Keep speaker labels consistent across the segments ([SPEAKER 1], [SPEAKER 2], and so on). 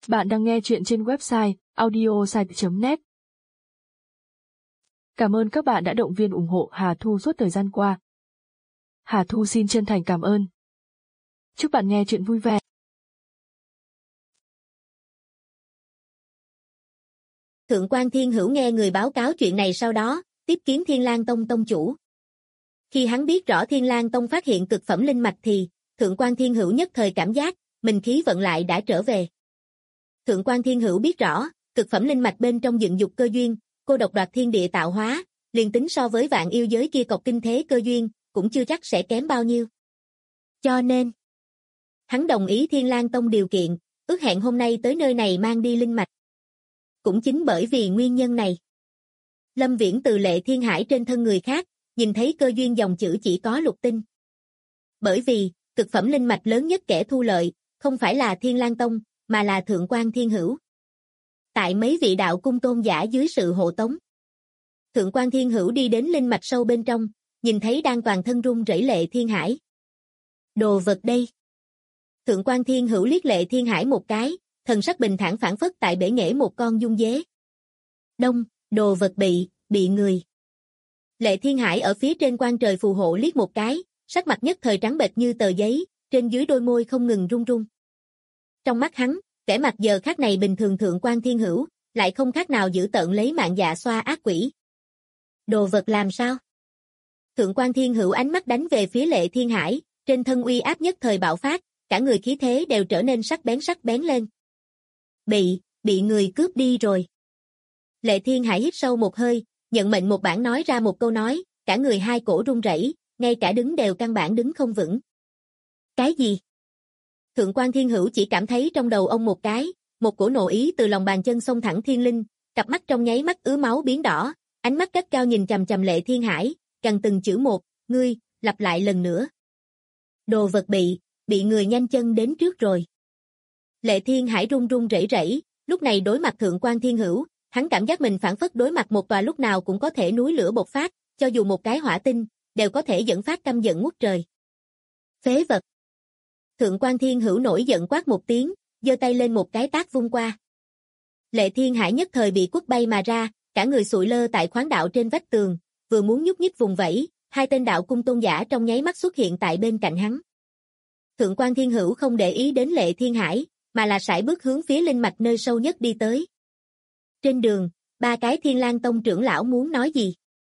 [SPEAKER 1] Bạn đang nghe chuyện trên website audiosite.net. Cảm ơn các bạn đã động viên ủng hộ Hà Thu suốt thời gian qua. Hà Thu xin chân thành cảm ơn. Chúc bạn nghe chuyện vui vẻ.
[SPEAKER 2] Thượng quan Thiên Hữu nghe người báo cáo chuyện này sau đó, tiếp kiến Thiên Lang Tông tông chủ. Khi hắn biết rõ Thiên Lang Tông phát hiện cực phẩm linh mạch thì, Thượng quan Thiên Hữu nhất thời cảm giác, mình khí vận lại đã trở về. Thượng quan Thiên Hữu biết rõ, cực phẩm linh mạch bên trong dựng dục cơ duyên, cô độc đoạt thiên địa tạo hóa, liền tính so với vạn yêu giới kia cọc kinh thế cơ duyên, cũng chưa chắc sẽ kém bao nhiêu. Cho nên, hắn đồng ý Thiên Lang Tông điều kiện, ước hẹn hôm nay tới nơi này mang đi linh mạch. Cũng chính bởi vì nguyên nhân này, Lâm Viễn từ Lệ Thiên Hải trên thân người khác, nhìn thấy cơ duyên dòng chữ chỉ có lục tinh. Bởi vì, cực phẩm linh mạch lớn nhất kẻ thu lợi, không phải là Thiên Lang Tông, mà là Thượng quan Thiên Hữu. Tại mấy vị đạo cung tôn giả dưới sự hộ tống, Thượng quan Thiên Hữu đi đến linh mạch sâu bên trong, nhìn thấy đang toàn thân run rẩy Lệ Thiên Hải. Đồ vật đây. Thượng quan Thiên Hữu liếc Lệ Thiên Hải một cái, thần sắc bình thản phảng phất tại bể nghệ một con dung dế. Đông, đồ vật bị người. Lệ Thiên Hải ở phía trên quan trời phù hộ liếc một cái, sắc mặt nhất thời trắng bệch như tờ giấy, trên dưới đôi môi không ngừng run run. Trong mắt hắn, vẻ mặt giờ khác này bình thường Thượng quan Thiên Hữu, lại không khác nào giữ tợn lấy mạng dạ xoa ác quỷ. Đồ vật làm sao? Thượng quan Thiên Hữu ánh mắt đánh về phía Lệ Thiên Hải, trên thân uy áp nhất thời bạo phát, cả người khí thế đều trở nên sắc bén lên. Bị người cướp đi rồi. Lệ Thiên Hải hít sâu một hơi, nhận mệnh một bản nói ra một câu nói, cả người hai cổ run rẩy, ngay cả đứng đều căn bản đứng không vững. Cái gì? Thượng quan Thiên Hữu chỉ cảm thấy trong đầu ông một cái, một cổ nộ ý từ lòng bàn chân xông thẳng thiên linh, cặp mắt trong nháy mắt ứa máu biến đỏ, ánh mắt gắt cao nhìn chằm chằm Lệ Thiên Hải, gần từng chữ một, ngươi, lặp lại lần nữa. Đồ vật bị người nhanh chân đến trước rồi. Lệ Thiên Hải run run rẩy rẩy, lúc này đối mặt Thượng quan Thiên Hữu, hắn cảm giác mình phảng phất đối mặt một tòa lúc nào cũng có thể núi lửa bộc phát, cho dù một cái hỏa tinh, đều có thể dẫn phát căm giận ngút trời. Phế vật. Thượng quan Thiên Hữu nổi giận quát một tiếng, giơ tay lên một cái tát vung qua. Lệ Thiên Hải nhất thời bị quất bay mà ra, cả người sụi lơ tại khoáng đạo trên vách tường, vừa muốn nhúc nhích vùng vẫy, hai tên đạo cung tôn giả trong nháy mắt xuất hiện tại bên cạnh hắn. Thượng quan Thiên Hữu không để ý đến Lệ Thiên Hải, mà là sải bước hướng phía linh mạch nơi sâu nhất đi tới. Trên đường, ba cái Thiên Lang Tông trưởng lão muốn nói gì?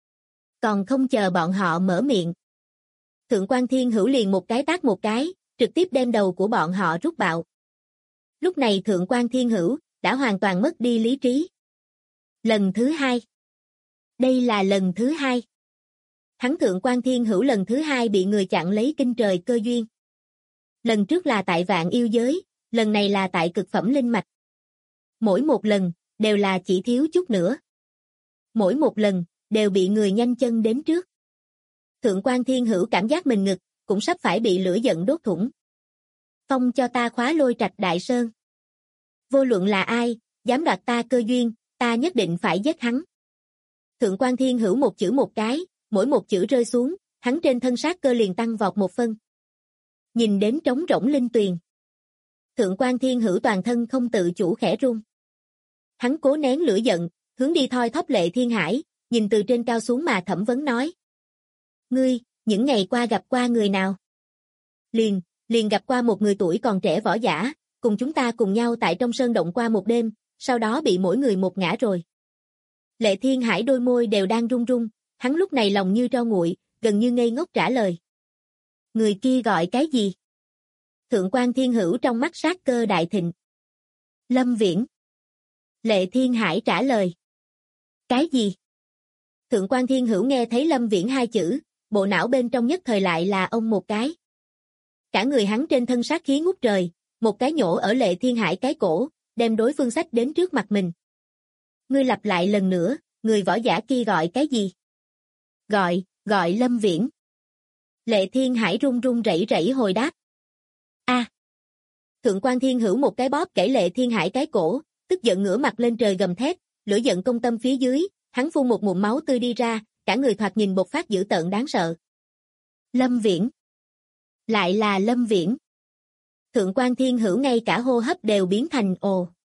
[SPEAKER 2] Còn không chờ bọn họ mở miệng. Thượng quan Thiên Hữu liền một cái tát một cái, trực tiếp đem đầu của bọn họ rút bạo. Lúc này Thượng quan Thiên Hữu đã hoàn toàn mất đi lý trí. Lần thứ hai. Đây là lần thứ hai. Hắn Thượng quan Thiên Hữu lần thứ hai bị người chặn lấy kinh trời cơ duyên. Lần trước là tại vạn yêu giới, lần này là tại cực phẩm linh mạch. Mỗi một lần, đều là chỉ thiếu chút nữa. Mỗi một lần, đều bị người nhanh chân đến trước. Thượng quan Thiên Hữu cảm giác mình ngực, cũng sắp phải bị lửa giận đốt thủng. Phong cho ta khóa Lôi Trạch Đại Sơn. Vô luận là ai, dám đoạt ta cơ duyên, ta nhất định phải giết hắn. Thượng quan Thiên Hữu một chữ một cái, mỗi một chữ rơi xuống, hắn trên thân sát cơ liền tăng vọt một phân. Nhìn đến trống rỗng linh tuyền. Thượng quan Thiên Hữu toàn thân không tự chủ khẽ run. Hắn cố nén lửa giận, hướng đi thoi thóp Lệ Thiên Hải, nhìn từ trên cao xuống mà thẩm vấn nói. Ngươi, những ngày qua gặp qua người nào? Liền gặp qua một người tuổi còn trẻ võ giả, cùng chúng ta cùng nhau tại trong sơn động qua một đêm, sau đó bị mỗi người một ngã rồi. Lệ Thiên Hải đôi môi đều đang run run, hắn lúc này lòng như tro nguội, gần như ngây ngốc trả lời. Người kia gọi cái gì? Thượng quan Thiên Hữu trong mắt sát cơ đại thịnh. Lâm Viễn. Lệ Thiên Hải trả lời. Cái gì? Thượng quan Thiên Hữu nghe thấy Lâm Viễn hai chữ, bộ não bên trong nhất thời lại là ông một cái. Cả người hắn trên thân sát khí ngút trời, một cái nhổ ở Lệ Thiên Hải cái cổ, đem đối phương xách đến trước mặt mình. Ngươi lặp lại lần nữa, người võ giả kia gọi cái gì? Gọi Lâm Viễn. Lệ Thiên Hải run run rẩy rẩy hồi đáp. A. Thượng quan Thiên Hữu một cái bóp gãy Lệ Thiên Hải cái cổ, tức giận ngửa mặt lên trời gầm thét, lửa giận công tâm phía dưới, hắn phun một ngụm máu tươi đi ra, cả người thoạt nhìn bộc phát dữ tợn đáng sợ. Lâm Viễn. Lại là Lâm Viễn. Thượng quan Thiên Hữu ngay cả hô hấp đều biến thành ồ.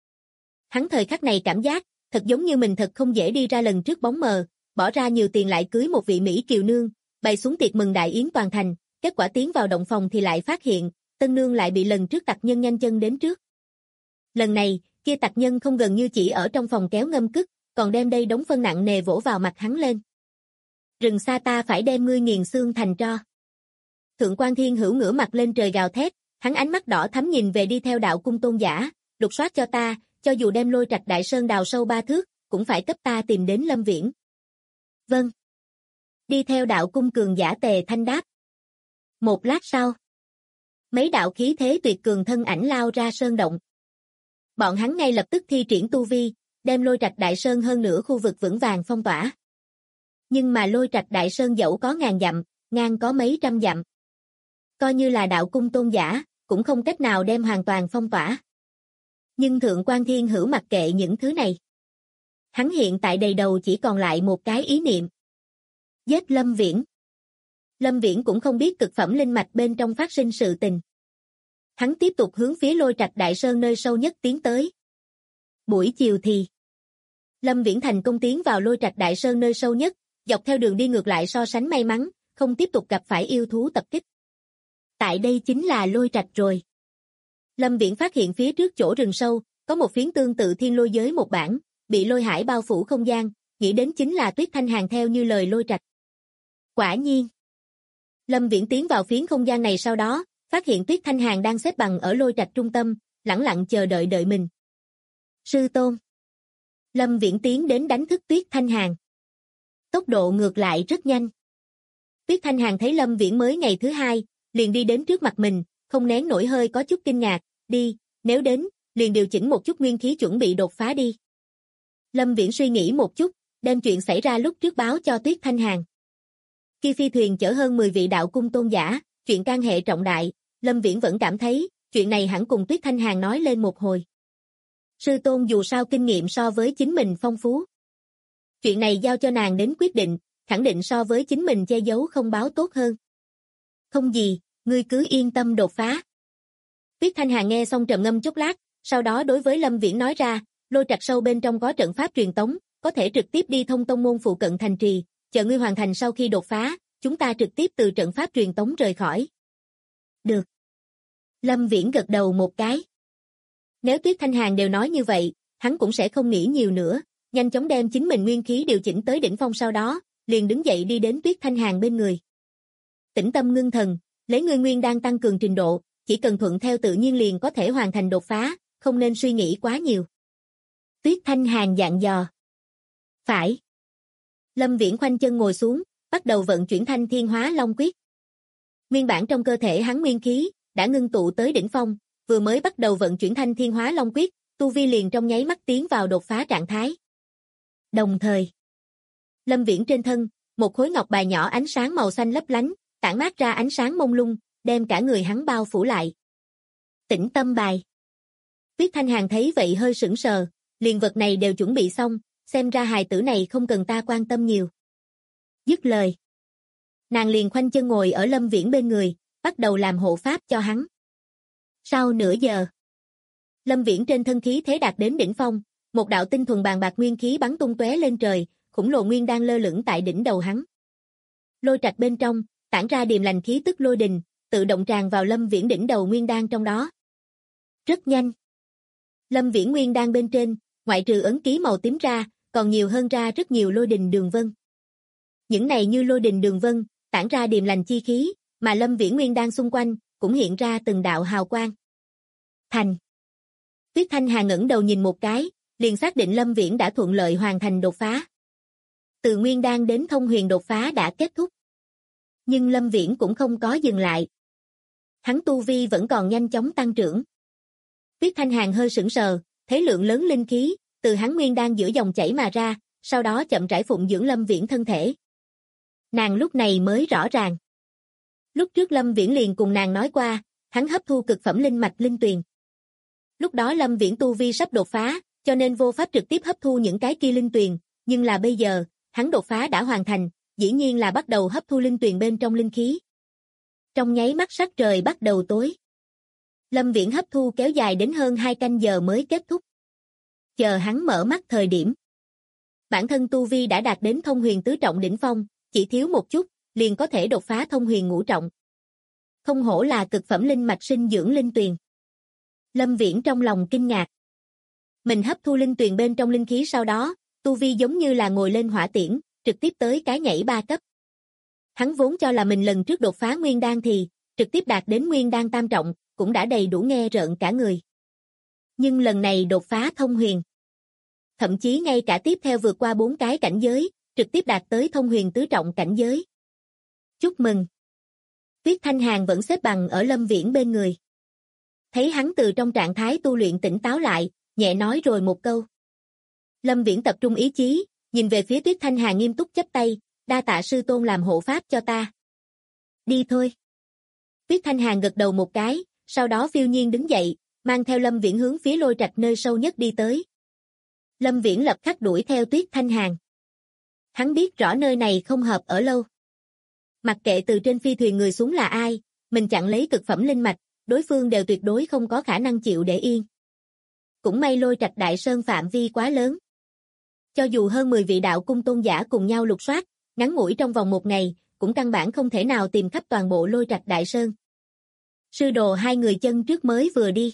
[SPEAKER 2] Hắn thời khắc này cảm giác, thật giống như mình thật không dễ đi ra lần trước bóng mờ, bỏ ra nhiều tiền lại cưới một vị Mỹ kiều nương, bày xuống tiệc mừng đại yến toàn thành, kết quả tiến vào động phòng thì lại phát hiện, tân nương lại bị lần trước tặc nhân nhanh chân đến trước. Lần này, kia tặc nhân không gần như chỉ ở trong phòng kéo ngâm cức, còn đem đây đống phân nặng nề vỗ vào mặt hắn lên. Rừng xa ta phải đem ngươi nghiền xương thành tro. Thượng quan Thiên Hữu ngửa mặt lên trời gào thét, hắn ánh mắt đỏ thắm nhìn về đi theo đạo cung tôn giả, lục soát cho ta, cho dù đem Lôi Trạch Đại Sơn đào sâu 3 thước, cũng phải cấp ta tìm đến Lâm Viễn. Vâng. Đi theo đạo cung cường giả Tề Thanh đáp. Một lát sau, mấy đạo khí thế tuyệt cường thân ảnh lao ra sơn động. Bọn hắn ngay lập tức thi triển tu vi, đem Lôi Trạch Đại Sơn hơn nửa khu vực vững vàng phong tỏa. Nhưng mà Lôi Trạch Đại Sơn dẫu có ngàn dặm, ngang có mấy trăm dặm. Coi như là đạo cung tôn giả, cũng không cách nào đem hoàn toàn phong tỏa. Nhưng Thượng quan Thiên Hữu mặc kệ những thứ này. Hắn hiện tại đầy đầu chỉ còn lại một cái ý niệm. Giết Lâm Viễn. Lâm Viễn cũng không biết cực phẩm linh mạch bên trong phát sinh sự tình. Hắn tiếp tục hướng phía Lôi Trạch Đại Sơn nơi sâu nhất tiến tới. Buổi chiều thì Lâm Viễn thành công tiến vào Lôi Trạch Đại Sơn nơi sâu nhất, dọc theo đường đi ngược lại so sánh may mắn, không tiếp tục gặp phải yêu thú tập kích. Tại đây chính là Lôi Trạch rồi. Lâm Viễn phát hiện phía trước chỗ rừng sâu, có một phiến tương tự thiên lôi giới một bản, bị lôi hải bao phủ không gian, nghĩ đến chính là Tuyết Thanh Hàn theo như lời Lôi Trạch. Quả nhiên. Lâm Viễn tiến vào phiến không gian này sau đó, phát hiện Tuyết Thanh Hàn đang xếp bằng ở Lôi Trạch trung tâm, lẳng lặng chờ đợi mình. Sư tôn. Lâm Viễn tiến đến đánh thức Tuyết Thanh Hàn. Tốc độ ngược lại rất nhanh. Tuyết Thanh Hàn thấy Lâm Viễn mới ngày thứ 2, liền đi đến trước mặt mình, không nén nổi hơi có chút kinh ngạc, đi, nếu đến, liền điều chỉnh một chút nguyên khí chuẩn bị đột phá đi. Lâm Viễn suy nghĩ một chút, đem chuyện xảy ra lúc trước báo cho Tuyết Thanh Hàn. Khi phi thuyền chở hơn 10 vị đạo cung tôn giả, chuyện can hệ trọng đại, Lâm Viễn vẫn cảm thấy, chuyện này hẳn cùng Tuyết Thanh Hàn nói lên một hồi. Sư tôn dù sao kinh nghiệm so với chính mình phong phú. Chuyện này giao cho nàng đến quyết định, khẳng định so với chính mình che giấu không báo tốt hơn. Không gì, ngươi cứ yên tâm đột phá. Tuyết Thanh Hàn nghe xong trầm ngâm chốc lát, sau đó đối với Lâm Viễn nói ra, Lôi Trạch sâu bên trong có trận pháp truyền tống, có thể trực tiếp đi thông tông môn phụ cận thành trì, chờ ngươi hoàn thành sau khi đột phá, chúng ta trực tiếp từ trận pháp truyền tống rời khỏi. Được. Lâm Viễn gật đầu một cái. Nếu Tuyết Thanh Hàn đều nói như vậy, hắn cũng sẽ không nghĩ nhiều nữa, nhanh chóng đem chính mình nguyên khí điều chỉnh tới đỉnh phong sau đó, liền đứng dậy đi đến Tuyết Thanh Hàn bên người. Tĩnh tâm ngưng thần, lấy ngươi nguyên đan tăng cường trình độ, chỉ cần thuận theo tự nhiên liền có thể hoàn thành đột phá, không nên suy nghĩ quá nhiều. Tuyết Thanh Hàn dặn dò. Phải. Lâm Viễn khoanh chân ngồi xuống, bắt đầu vận chuyển Thanh Thiên Hóa Long Quyết. Nguyên bản trong cơ thể hắn nguyên khí đã ngưng tụ tới đỉnh phong, vừa mới bắt đầu vận chuyển Thanh Thiên Hóa Long Quyết, tu vi liền trong nháy mắt tiến vào đột phá trạng thái. Đồng thời, Lâm Viễn trên thân, một khối ngọc bài nhỏ ánh sáng màu xanh lấp lánh, tản mát ra ánh sáng mông lung, đem cả người hắn bao phủ lại. Tĩnh tâm bài. Tuyết Thanh Hàn thấy vậy hơi sững sờ, liền vật này đều chuẩn bị xong, xem ra hài tử này không cần ta quan tâm nhiều. Dứt lời. Nàng liền khoanh chân ngồi ở Lâm Viễn bên người, bắt đầu làm hộ pháp cho hắn. Sau nửa giờ, Lâm Viễn trên thân khí thế đạt đến đỉnh phong, một đạo tinh thuần bàn bạc nguyên khí bắn tung tóe lên trời, khủng lồ nguyên đang lơ lửng tại đỉnh đầu hắn. Lôi Trạch bên trong, tản ra điềm lành khí tức lôi đình, tự động tràn vào Lâm Viễn đỉnh đầu nguyên đan trong đó. Rất nhanh. Lâm Viễn nguyên đan bên trên, ngoại trừ ấn ký màu tím ra, còn nhiều hơn ra rất nhiều lôi đình đường vân. Những này như lôi đình đường vân, tản ra điềm lành chi khí, mà Lâm Viễn nguyên đan xung quanh, cũng hiện ra từng đạo hào quang. Thành. Tuyết Thanh Hàn ngẩng đầu nhìn một cái, liền xác định Lâm Viễn đã thuận lợi hoàn thành đột phá. Từ nguyên đan đến thông huyền đột phá đã kết thúc. Nhưng Lâm Viễn cũng không có dừng lại. Hắn tu vi vẫn còn nhanh chóng tăng trưởng. Tuyết Thanh Hàn hơi sững sờ, thấy lượng lớn linh khí, từ hắn nguyên đan giữa dòng chảy mà ra, sau đó chậm rãi phụng dưỡng Lâm Viễn thân thể. Nàng lúc này mới rõ ràng. Lúc trước Lâm Viễn liền cùng nàng nói qua, hắn hấp thu cực phẩm linh mạch linh tuyền. Lúc đó Lâm Viễn tu vi sắp đột phá, cho nên vô pháp trực tiếp hấp thu những cái kia linh tuyền, nhưng là bây giờ, hắn đột phá đã hoàn thành, dĩ nhiên là bắt đầu hấp thu linh tuyền bên trong linh khí. Trong nháy mắt sắc trời bắt đầu tối. Lâm Viễn hấp thu kéo dài đến hơn 2 canh giờ mới kết thúc. Chờ hắn mở mắt thời điểm. Bản thân tu vi đã đạt đến thông huyền tứ trọng đỉnh phong, chỉ thiếu một chút, liền có thể đột phá thông huyền ngũ trọng. Không hổ là cực phẩm linh mạch sinh dưỡng linh tuyền. Lâm Viễn trong lòng kinh ngạc. Mình hấp thu linh tuyền bên trong linh khí sau đó, tu vi giống như là ngồi lên hỏa tiễn, trực tiếp tới cái nhảy 3 cấp. Hắn vốn cho là mình lần trước đột phá nguyên đan thì, trực tiếp đạt đến nguyên đan tam trọng, cũng đã đầy đủ nghe rợn cả người. Nhưng lần này đột phá thông huyền. Thậm chí ngay cả tiếp theo vượt qua 4 cái cảnh giới, trực tiếp đạt tới thông huyền tứ trọng cảnh giới. Chúc mừng! Tuyết Thanh Hàn vẫn xếp bằng ở Lâm Viễn bên người. Thấy hắn từ trong trạng thái tu luyện tỉnh táo lại, nhẹ nói rồi một câu. Lâm Viễn tập trung ý chí, nhìn về phía Tuyết Thanh Hàn nghiêm túc chắp tay, đa tạ sư tôn làm hộ pháp cho ta. Đi thôi. Tuyết Thanh Hàn gật đầu một cái, sau đó phiêu nhiên đứng dậy, mang theo Lâm Viễn hướng phía lôi trạch nơi sâu nhất đi tới. Lâm Viễn lập khắc đuổi theo Tuyết Thanh Hàn. Hắn biết rõ nơi này không hợp ở lâu. Mặc kệ từ trên phi thuyền người xuống là ai, mình chặn lấy cực phẩm linh mạch, đối phương đều tuyệt đối không có khả năng chịu để yên. Cũng may lôi trạch đại sơn phạm vi quá lớn. Cho dù hơn 10 vị đạo cung tôn giả cùng nhau lục soát, ngắn ngủi trong vòng một ngày, cũng căn bản không thể nào tìm khắp toàn bộ lôi trạch đại sơn. Sư đồ hai người chân trước mới vừa đi.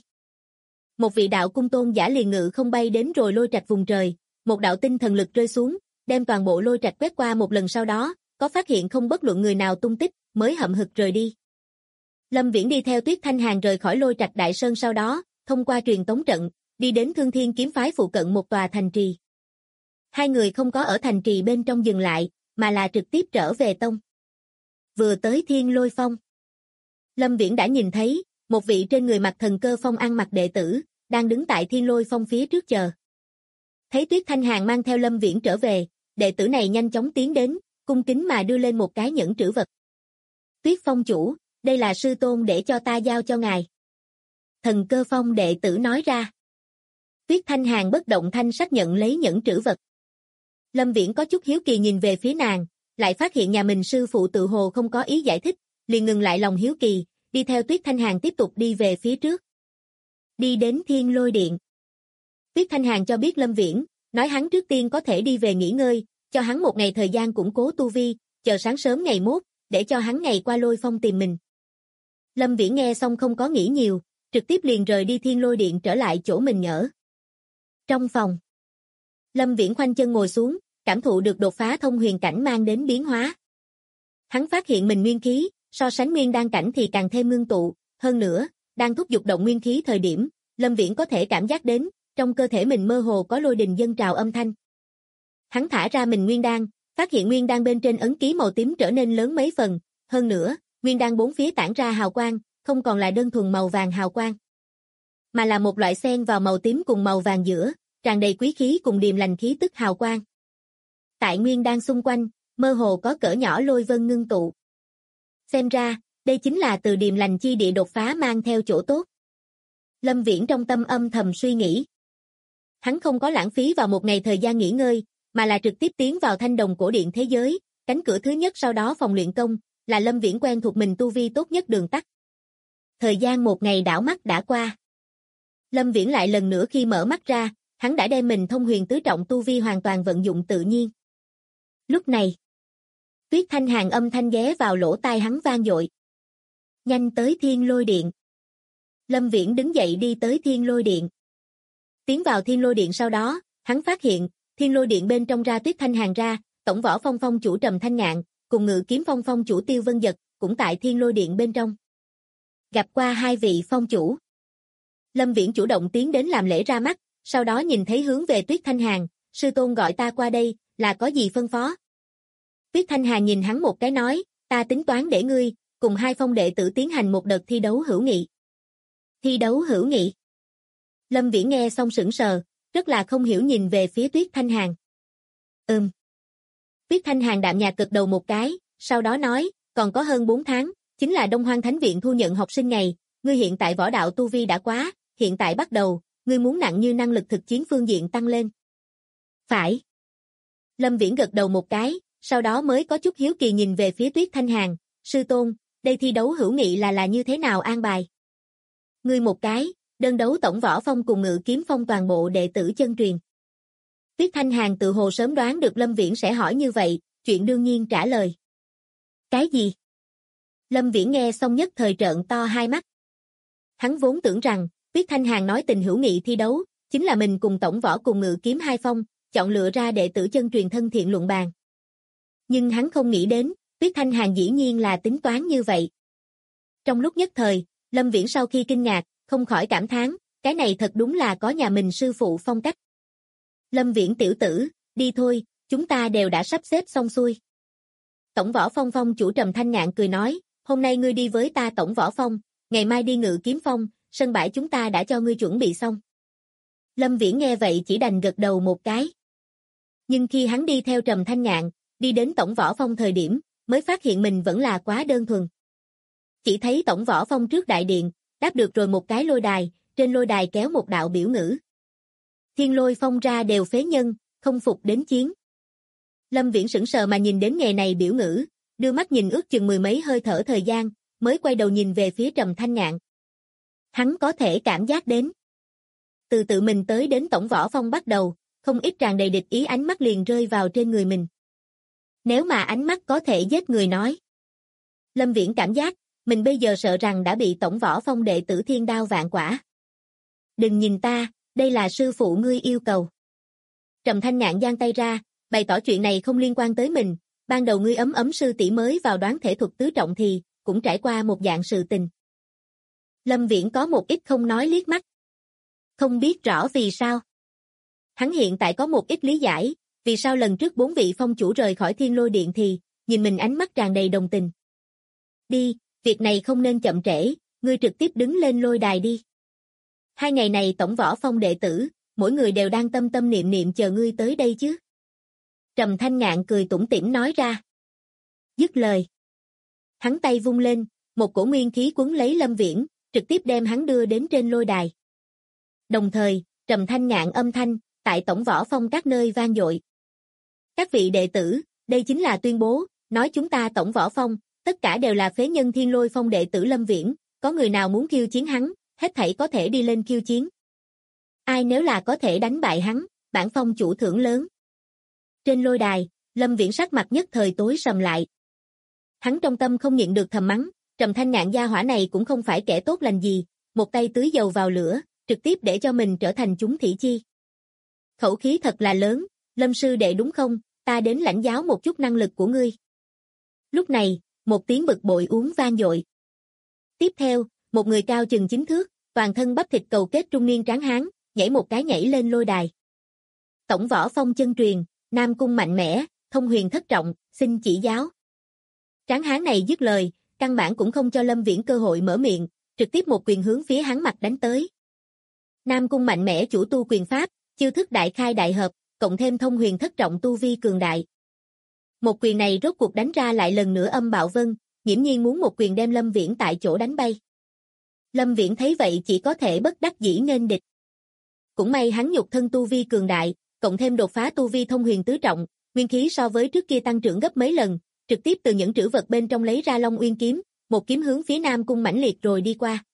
[SPEAKER 2] Một vị đạo cung tôn giả liền ngự không bay đến rồi lôi trạch vùng trời, một đạo tinh thần lực rơi xuống, đem toàn bộ lôi trạch quét qua một lần sau đó, có phát hiện không bất luận người nào tung tích, mới hậm hực rời đi. Lâm Viễn đi theo Tuyết Thanh Hàn rời khỏi lôi trạch đại sơn sau đó, thông qua truyền tống trận, đi đến Thương Thiên kiếm phái phụ cận một tòa thành trì. Hai người không có ở thành trì bên trong dừng lại, mà là trực tiếp trở về tông. Vừa tới Thiên Lôi Phong, Lâm Viễn đã nhìn thấy, một vị trên người mặc thần cơ phong ăn mặc đệ tử, đang đứng tại Thiên Lôi Phong phía trước chờ. Thấy Tuyết Thanh Hàn mang theo Lâm Viễn trở về, đệ tử này nhanh chóng tiến đến, cung kính mà đưa lên một cái nhẫn trữ vật. Tuyết Phong chủ, đây là sư tôn để cho ta giao cho ngài. Thần cơ phong đệ tử nói ra. Tuyết Thanh Hàn bất động thanh sắc nhận lấy nhẫn trữ vật. Lâm Viễn có chút hiếu kỳ nhìn về phía nàng, lại phát hiện nhà mình sư phụ tự hồ không có ý giải thích, liền ngừng lại lòng hiếu kỳ, đi theo Tuyết Thanh Hàn tiếp tục đi về phía trước. Đi đến Thiên Lôi Điện. Tuyết Thanh Hàn cho biết Lâm Viễn, nói hắn trước tiên có thể đi về nghỉ ngơi, cho hắn một ngày thời gian củng cố tu vi, chờ sáng sớm ngày mốt, để cho hắn ngày qua Lôi Phong tìm mình. Lâm Viễn nghe xong không có nghĩ nhiều, trực tiếp liền rời đi Thiên Lôi Điện trở lại chỗ mình ở. Trong phòng, Lâm Viễn khoanh chân ngồi xuống, cảm thụ được đột phá thông huyền cảnh mang đến biến hóa. Hắn phát hiện mình nguyên khí, so sánh nguyên đan cảnh thì càng thêm ngưng tụ, hơn nữa, đang thúc giục động nguyên khí thời điểm, Lâm Viễn có thể cảm giác đến, trong cơ thể mình mơ hồ có lôi đình dâng trào âm thanh. Hắn thả ra mình nguyên đan, phát hiện nguyên đan bên trên ấn ký màu tím trở nên lớn mấy phần, hơn nữa, nguyên đan bốn phía tản ra hào quang, không còn là đơn thuần màu vàng hào quang, mà là một loại xen vào màu tím cùng màu vàng giữa, tràn đầy quý khí cùng điềm lành khí tức hào quang. Tại nguyên đan xung quanh, mơ hồ có cỡ nhỏ lôi vân ngưng tụ. Xem ra, đây chính là từ điềm lành chi địa đột phá mang theo chỗ tốt. Lâm Viễn trong tâm âm thầm suy nghĩ. Hắn không có lãng phí vào một ngày thời gian nghỉ ngơi, mà là trực tiếp tiến vào Thanh Đồng cổ điện thế giới, cánh cửa thứ nhất sau đó phòng luyện công, là Lâm Viễn quen thuộc mình tu vi tốt nhất đường tắt. Thời gian một ngày đảo mắt đã qua. Lâm Viễn lại lần nữa khi mở mắt ra, hắn đã đem mình thông huyền tứ trọng tu vi hoàn toàn vận dụng tự nhiên. Lúc này, Tuyết Thanh Hàn âm thanh ghé vào lỗ tai hắn vang dội. Nhanh tới Thiên Lôi Điện. Lâm Viễn đứng dậy đi tới Thiên Lôi Điện. Tiến vào Thiên Lôi Điện sau đó, hắn phát hiện, Thiên Lôi Điện bên trong ra Tuyết Thanh Hàn ra, tổng võ phong phong chủ Trầm Thanh Ngạn, cùng ngự kiếm phong phong chủ Tiêu Vân Dật, cũng tại Thiên Lôi Điện bên trong. Gặp qua hai vị phong chủ. Lâm Viễn chủ động tiến đến làm lễ ra mắt, sau đó nhìn thấy hướng về Tuyết Thanh Hàn, sư tôn gọi ta qua đây, là có gì phân phó? Tuyết Thanh Hàn nhìn hắn một cái nói, ta tính toán để ngươi, cùng hai phong đệ tử tiến hành một đợt thi đấu hữu nghị. Thi đấu hữu nghị. Lâm Viễn nghe xong sững sờ, rất là không hiểu nhìn về phía Tuyết Thanh Hàn. Tuyết Thanh Hàn đạm nhạt gật đầu một cái, sau đó nói, còn có hơn 4 tháng, chính là Đông Hoang Thánh Viện thu nhận học sinh ngày, ngươi hiện tại võ đạo tu vi đã quá, hiện tại bắt đầu, ngươi muốn nặng như năng lực thực chiến phương diện tăng lên. Phải. Lâm Viễn gật đầu một cái, sau đó mới có chút hiếu kỳ nhìn về phía Tuyết Thanh Hàn, sư tôn, đây thi đấu hữu nghị là như thế nào an bài? Ngươi một cái, đơn đấu tổng võ phong cùng Ngự Kiếm Phong toàn bộ đệ tử chân truyền. Tuyết Thanh Hàn tự hồ sớm đoán được Lâm Viễn sẽ hỏi như vậy, chuyện đương nhiên trả lời. Cái gì? Lâm Viễn nghe xong nhất thời trợn to hai mắt. Hắn vốn tưởng rằng, Tuyết Thanh Hàn nói tình hữu nghị thi đấu, chính là mình cùng tổng võ cùng Ngự Kiếm hai phong, chọn lựa ra đệ tử chân truyền thân thiện luận bàn. Nhưng hắn không nghĩ đến, Tuyết Thanh Hàn dĩ nhiên là tính toán như vậy. Trong lúc nhất thời, Lâm Viễn sau khi kinh ngạc, không khỏi cảm thán, cái này thật đúng là có nhà mình sư phụ phong cách. Lâm Viễn tiểu tử, đi thôi, chúng ta đều đã sắp xếp xong xuôi. Tổng võ phong phong chủ Trầm Thanh Ngạn cười nói, hôm nay ngươi đi với ta tổng võ phong, ngày mai đi Ngự Kiếm Phong, sân bãi chúng ta đã cho ngươi chuẩn bị xong. Lâm Viễn nghe vậy chỉ đành gật đầu một cái. Nhưng khi hắn đi theo Trầm Thanh Ngạn, đi đến tổng võ phong thời điểm, mới phát hiện mình vẫn là quá đơn thuần. Chỉ thấy tổng võ phong trước đại điện, đáp được rồi một cái lôi đài, trên lôi đài kéo một đạo biểu ngữ. Thiên lôi phong ra đều phế nhân, không phục đến chiến. Lâm Viễn sững sờ mà nhìn đến nghề này biểu ngữ, đưa mắt nhìn ước chừng mười mấy hơi thở thời gian, mới quay đầu nhìn về phía Trầm Thanh Ngạn. Hắn có thể cảm giác đến. Từ tự mình tới đến tổng võ phong bắt đầu, không ít tràn đầy địch ý ánh mắt liền rơi vào trên người mình. Nếu mà ánh mắt có thể giết người nói. Lâm Viễn cảm giác, mình bây giờ sợ rằng đã bị tổng võ phong đệ tử thiên đao vạn quả. Đừng nhìn ta, đây là sư phụ ngươi yêu cầu. Trầm Thanh Ngạn giang tay ra, bày tỏ chuyện này không liên quan tới mình, ban đầu ngươi ấm sư tỷ mới vào đoán thể thuật tứ trọng thì, cũng trải qua một dạng sự tình. Lâm Viễn có một ít không nói liếc mắt. Không biết rõ vì sao. Hắn hiện tại có một ít lý giải, vì sao lần trước 4 vị phong chủ rời khỏi Thiên Lôi Điện thì, nhìn mình ánh mắt tràn đầy đồng tình. Đi, việc này không nên chậm trễ, ngươi trực tiếp đứng lên lôi đài đi. 2 ngày này tổng võ phong đệ tử, mỗi người đều đang tâm tâm niệm niệm chờ ngươi tới đây chứ. Trầm Thanh Ngạn cười tủm tỉm nói ra. Dứt lời. Hắn tay vung lên, một cổ nguyên khí quấn lấy Lâm Viễn, trực tiếp đem hắn đưa đến trên lôi đài. Đồng thời, Trầm Thanh Ngạn âm thanh, tại tổng võ phong các nơi vang dội. Các vị đệ tử, đây chính là tuyên bố, nói chúng ta tổng võ phong, tất cả đều là phế nhân Thiên Lôi Phong đệ tử Lâm Viễn, có người nào muốn khiêu chiến hắn, hết thảy có thể đi lên khiêu chiến. Ai nếu là có thể đánh bại hắn, bản phong chủ thưởng lớn. Trên lôi đài, Lâm Viễn sắc mặt nhất thời tối sầm lại. Hắn trong tâm không nhịn được thầm mắng, Trầm Thanh Ngạn gia hỏa này cũng không phải kẻ tốt lành gì, một tay tưới dầu vào lửa, trực tiếp để cho mình trở thành chúng thị chi. Khẩu khí thật là lớn, Lâm sư đệ đúng không, ta đến lãnh giáo một chút năng lực của ngươi. Lúc này, một tiếng bực bội uống vang dội. Tiếp theo, một người cao chừng 9 thước, toàn thân bắp thịt cầu kết trung niên tráng hán, nhảy một cái nhảy lên lôi đài. Tổng võ phong chân truyền, Nam Cung mạnh mẽ, thông huyền thất trọng, xin chỉ giáo. Tráng hán này dứt lời, căn bản cũng không cho Lâm Viễn cơ hội mở miệng, trực tiếp một quyền hướng phía hắn mặt đánh tới. Nam Cung mạnh mẽ chủ tu quyền pháp, chiêu thức đại khai đại hợp, cộng thêm thông huyền thất trọng tu vi cường đại. Một quyền này rốt cuộc đánh ra lại lần nữa âm bạo vân, nghiễm nhiên muốn một quyền đem Lâm Viễn tại chỗ đánh bay. Lâm Viễn thấy vậy chỉ có thể bất đắc dĩ nghênh địch. Cũng may hắn nhục thân tu vi cường đại, cộng thêm đột phá tu vi thông huyền tứ trọng, nguyên khí so với trước kia tăng trưởng gấp mấy lần, trực tiếp từ những trữ vật bên trong lấy ra Long Uyên kiếm, một kiếm hướng phía Nam Cung mãnh liệt rồi đi qua.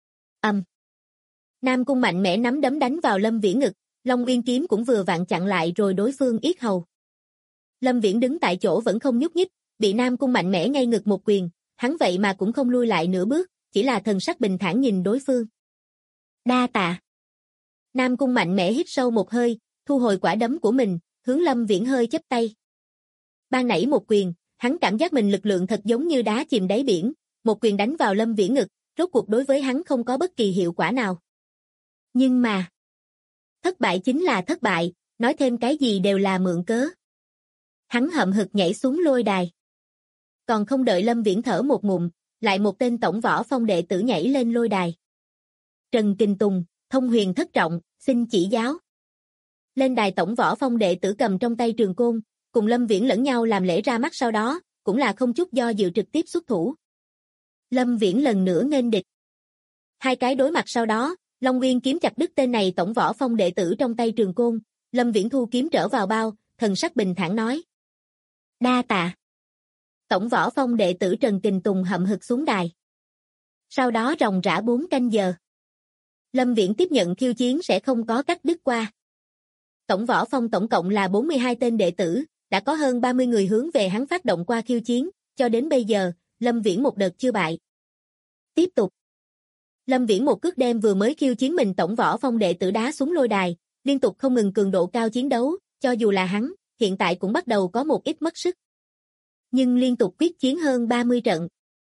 [SPEAKER 2] Nam Cung mạnh mẽ nắm đấm đánh vào Lâm Viễn ngực, Long Uyên kiếm cũng vừa vặn chặn lại rồi đối phương yết hầu. Lâm Viễn đứng tại chỗ vẫn không nhúc nhích, bị Nam Cung mạnh mẽ ngay ngực một quyền, hắn vậy mà cũng không lui lại nửa bước, chỉ là thần sắc bình thản nhìn đối phương. Đa tạ. Nam Cung mạnh mẽ hít sâu một hơi, thu hồi quả đấm của mình, hướng Lâm Viễn hơi chắp tay. Ban nãy một quyền, hắn cảm giác mình lực lượng thật giống như đá chìm đáy biển, một quyền đánh vào Lâm Viễn ngực, rốt cuộc đối với hắn không có bất kỳ hiệu quả nào. Nhưng mà, thất bại chính là thất bại, nói thêm cái gì đều là mượn cớ. Hắn hậm hực nhảy xuống lôi đài. Còn không đợi Lâm Viễn thở một ngụm, lại một tên tổng võ phong đệ tử nhảy lên lôi đài. Trần Kình Tùng, thông huyền thất trọng, xin chỉ giáo. Lên đài tổng võ phong đệ tử cầm trong tay trường côn, cùng Lâm Viễn lẫn nhau làm lễ ra mắt sau đó, cũng là không chút do dự trực tiếp xuất thủ. Lâm Viễn lần nữa nghênh địch. 2 cái đối mặt sau đó, Long Uyên kiếm chặt đứt tên này tổng võ phong đệ tử trong tay trường côn, Lâm Viễn thu kiếm trở vào bao, thần sắc bình thản nói. Đa tạ. Tổng võ phong đệ tử Trần Kình Tùng hậm hực xuống đài. Sau đó ròng rã 4 canh giờ. Lâm Viễn tiếp nhận khiêu chiến sẽ không có cắt đứt qua. Tổng Võ Phong tổng cộng là 42 tên đệ tử, đã có hơn 30 người hướng về hắn phát động qua khiêu chiến, cho đến bây giờ, Lâm Viễn một đợt chưa bại. Tiếp tục. Lâm Viễn một cước đem vừa mới khiêu chiến mình Tổng Võ Phong đệ tử đá xuống lôi đài, liên tục không ngừng cường độ cao chiến đấu, cho dù là hắn, hiện tại cũng bắt đầu có một ít mất sức. Nhưng liên tục quyết chiến hơn 30 trận.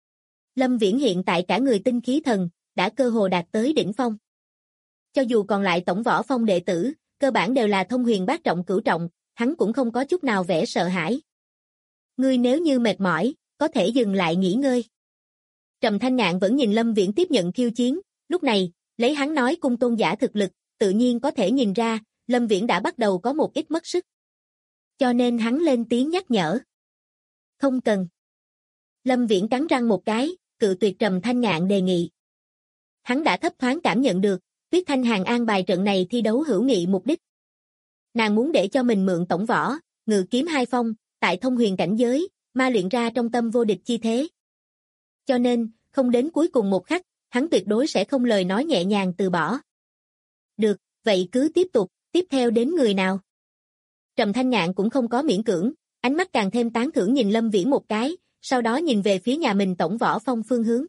[SPEAKER 2] Lâm Viễn hiện tại cả người tinh khí thần, đã cơ hồ đạt tới đỉnh phong. Cho dù còn lại Tổng Võ Phong đệ tử, cơ bản đều là thông huyền bát trọng cửu trọng, hắn cũng không có chút nào vẻ sợ hãi. Ngươi nếu như mệt mỏi, có thể dừng lại nghỉ ngơi. Trầm Thanh Ngạn vẫn nhìn Lâm Viễn tiếp nhận khiêu chiến, lúc này, lấy hắn nói cung tôn giả thực lực, tự nhiên có thể nhìn ra, Lâm Viễn đã bắt đầu có một ít mất sức. Cho nên hắn lên tiếng nhắc nhở. Không cần. Lâm Viễn cắn răng một cái, cự tuyệt Trầm Thanh Ngạn đề nghị. Hắn đã thấp thoáng cảm nhận được, Tuyết Thanh Hàn an bài trận này thi đấu hữu nghị mục đích. Nàng muốn để cho mình mượn tổng võ, ngự kiếm hai phong, tại thông huyền cảnh giới, ma luyện ra trong tâm vô địch chi thế. Cho nên, không đến cuối cùng một khắc, hắn tuyệt đối sẽ không lời nói nhẹ nhàng từ bỏ. Được, vậy cứ tiếp theo đến người nào? Trầm Thanh Ngạn cũng không có miễn cưỡng, ánh mắt càng thêm tán thưởng nhìn Lâm Viễn một cái, sau đó nhìn về phía nhà mình Tổng Võ Phong phương hướng.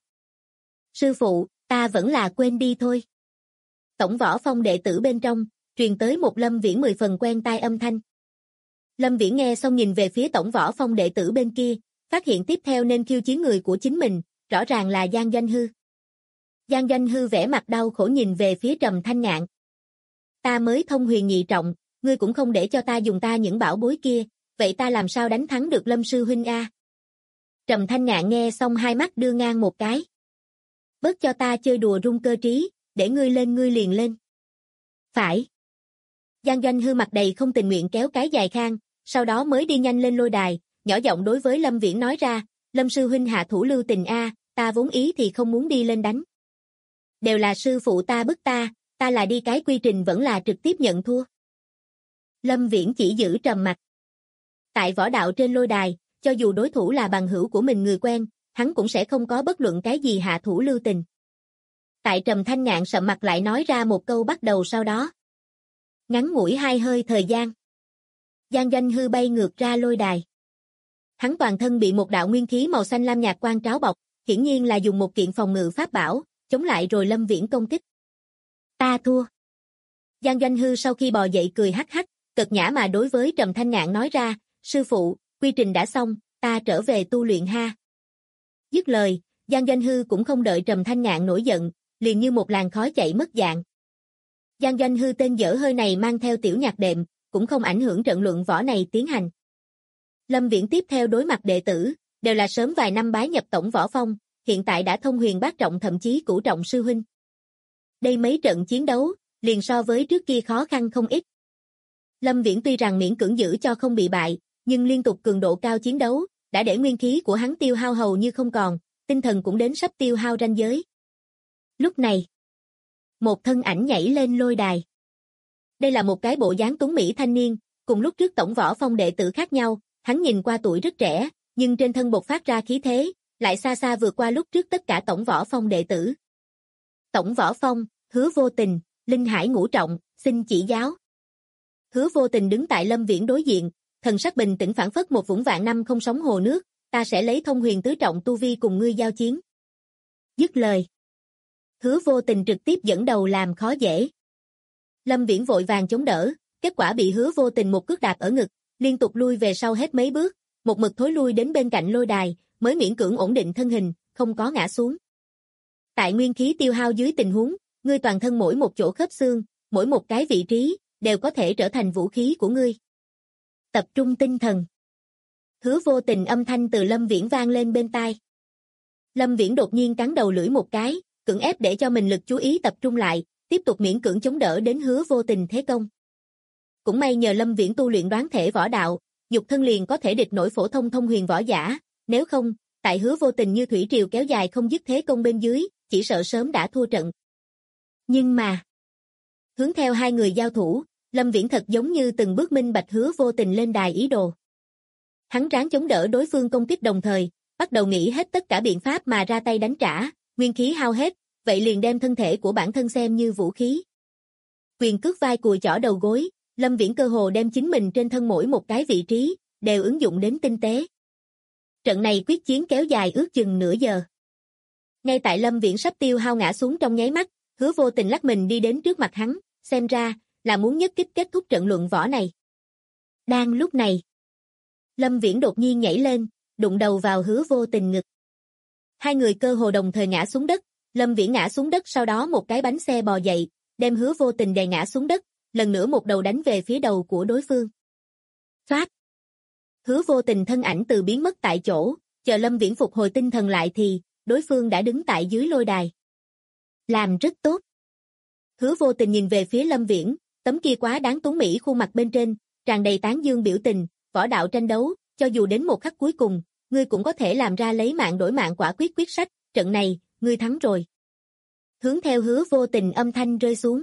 [SPEAKER 2] Sư phụ, ta vẫn là quên đi thôi. Tổng Võ Phong đệ tử bên trong, truyền tới một Lâm Viễn 10 phần quen tai âm thanh. Lâm Viễn nghe xong nhìn về phía Tổng Võ Phong đệ tử bên kia, phát hiện tiếp theo nên khiêu chiến người của chính mình, rõ ràng là Giang Doanh Hư. Giang Doanh Hư vẻ mặt đau khổ nhìn về phía Trầm Thanh Ngạn. Ta mới thông huyền nhị trọng, ngươi cũng không để cho ta dùng ta những bảo bối kia, vậy ta làm sao đánh thắng được Lâm sư huynh a? Trầm Thanh Ngạn nghe xong hai mắt đưa ngang một cái. Bớt cho ta chơi đùa rung cơ trí, để ngươi lên ngươi liền lên. Phải. Giang Doanh Hư mặt đầy không tình nguyện kéo cái dài khang, sau đó mới đi nhanh lên lôi đài, nhỏ giọng đối với Lâm Viễn nói ra, Lâm sư huynh hạ thủ lưu tình a, ta vốn ý thì không muốn đi lên đánh. Đều là sư phụ ta bức ta là đi cái quy trình vẫn là trực tiếp nhận thua. Lâm Viễn chỉ giữ trầm mặc. Tại võ đạo trên lôi đài, cho dù đối thủ là bằng hữu của mình người quen, hắn cũng sẽ không có bất luận cái gì hạ thủ lưu tình. Tại Trầm Thanh Ngạn sầm mặt lại nói ra một câu bắt đầu sau đó. Ngắn ngủi hai hơi thời gian. Giang Doanh Hư bay ngược ra lôi đài. Hắn toàn thân bị một đạo nguyên khí màu xanh lam nhạt quang tráo bọc, hiển nhiên là dùng một kiện phòng ngự pháp bảo, chống lại rồi Lâm Viễn công kích. Ta thua. Giang Doanh Hư sau khi bò dậy cười hắc hắc, cợt nhã mà đối với Trầm Thanh Ngạn nói ra, sư phụ, quy trình đã xong, ta trở về tu luyện ha. Dứt lời, Giang Doanh Hư cũng không đợi Trầm Thanh Ngạn nổi giận, liền như một làn khói chạy mất dạng. Giang Doanh Hư tên dở hơi này mang theo tiểu nhạc đệm, cũng không ảnh hưởng trận luận võ này tiến hành. Lâm Viễn tiếp theo đối mặt đệ tử, đều là sớm vài năm bái nhập Tổng Võ Phong, hiện tại đã thông huyền bát trọng thậm chí cửu trọng sư huynh. Đây mấy trận chiến đấu, liền so với trước kia khó khăn không ít. Lâm Viễn tuy rằng miễn cưỡng giữ cho không bị bại, nhưng liên tục cường độ cao chiến đấu, đã để nguyên khí của hắn tiêu hao hầu như không còn, tinh thần cũng đến sắp tiêu hao ranh giới. Lúc này, một thân ảnh nhảy lên lôi đài. Đây là một cái bộ dáng tuấn mỹ thanh niên, cùng lúc trước Tổng Võ Phong đệ tử khác nhau, hắn nhìn qua tuổi rất trẻ, nhưng trên thân bộc phát ra khí thế, lại xa xa vượt qua lúc trước tất cả Tổng Võ Phong đệ tử. Tổng Võ Phong, Hứa Vô Tình, Linh Hải ngũ trọng, xin chỉ giáo. Hứa Vô Tình đứng tại Lâm Viễn đối diện, thần sắc bình tĩnh phảng phất một vũng vạn năm không sóng hồ nước, ta sẽ lấy thông huyền tứ trọng tu vi cùng ngươi giao chiến. Dứt lời. Hứa Vô Tình trực tiếp dẫn đầu làm khó dễ. Lâm Viễn vội vàng chống đỡ, kết quả bị Hứa Vô Tình một cước đạp ở ngực, liên tục lui về sau hết mấy bước, một mực thối lui đến bên cạnh lôi đài, mới miễn cưỡng ổn định thân hình, không có ngã xuống. Tại nguyên khí tiêu hao dưới tình huống, ngươi toàn thân mỗi một chỗ khớp xương, mỗi một cái vị trí, đều có thể trở thành vũ khí của ngươi. Tập trung tinh thần. Hứa Vô Tình âm thanh từ Lâm Viễn vang lên bên tai. Lâm Viễn đột nhiên cắn đầu lưỡi một cái, cưỡng ép để cho mình lực chú ý tập trung lại, tiếp tục miễn cưỡng chống đỡ đến Hứa Vô Tình thế công. Cũng may nhờ Lâm Viễn tu luyện đoán thể võ đạo, nhục thân liền có thể địch nổi phổ thông thông huyền võ giả, nếu không, tại Hứa Vô Tình như thủy triều kéo dài không dứt thế công bên dưới, chỉ sợ sớm đã thua trận. Nhưng mà, hướng theo hai người giao thủ, Lâm Viễn thật giống như từng bước minh bạch Hứa Vô Tình lên đài ý đồ. Hắn ráng chống đỡ đối phương công kích đồng thời, bắt đầu nghĩ hết tất cả biện pháp mà ra tay đánh trả, nguyên khí hao hết, vậy liền đem thân thể của bản thân xem như vũ khí. Quyền cước vai cùi chỏ đầu gối, Lâm Viễn cơ hồ đem chính mình trên thân mỗi một cái vị trí, đều ứng dụng đến tinh tế. Trận này quyết chiến kéo dài ước chừng nửa giờ. Ngay tại Lâm Viễn sắp tiêu hao ngã xuống trong nháy mắt, Hứa Vô Tình lắc mình đi đến trước mặt hắn, xem ra là muốn nhất kích kết thúc trận luận võ này. Đang lúc này, Lâm Viễn đột nhiên nhảy lên, đụng đầu vào Hứa Vô Tình ngực. Hai người cơ hồ đồng thời ngã xuống đất, Lâm Viễn ngã xuống đất, sau đó một cái bánh xe bò dậy, đem Hứa Vô Tình đè ngã xuống đất, lần nữa một đầu đánh về phía đầu của đối phương. Phát! Hứa Vô Tình thân ảnh từ biến mất tại chỗ, chờ Lâm Viễn phục hồi tinh thần lại thì đối phương đã đứng tại dưới lôi đài. Làm rất tốt. Hứa Vô Tình nhìn về phía Lâm Viễn, tấm kia quá đáng tuấn mỹ khuôn mặt bên trên, tràn đầy tán dương biểu tình, võ đạo tranh đấu, cho dù đến một khắc cuối cùng, ngươi cũng có thể làm ra lấy mạng đổi mạng quả quyết quyết sách, trận này, ngươi thắng rồi. Hướng theo Hứa Vô Tình âm thanh rơi xuống.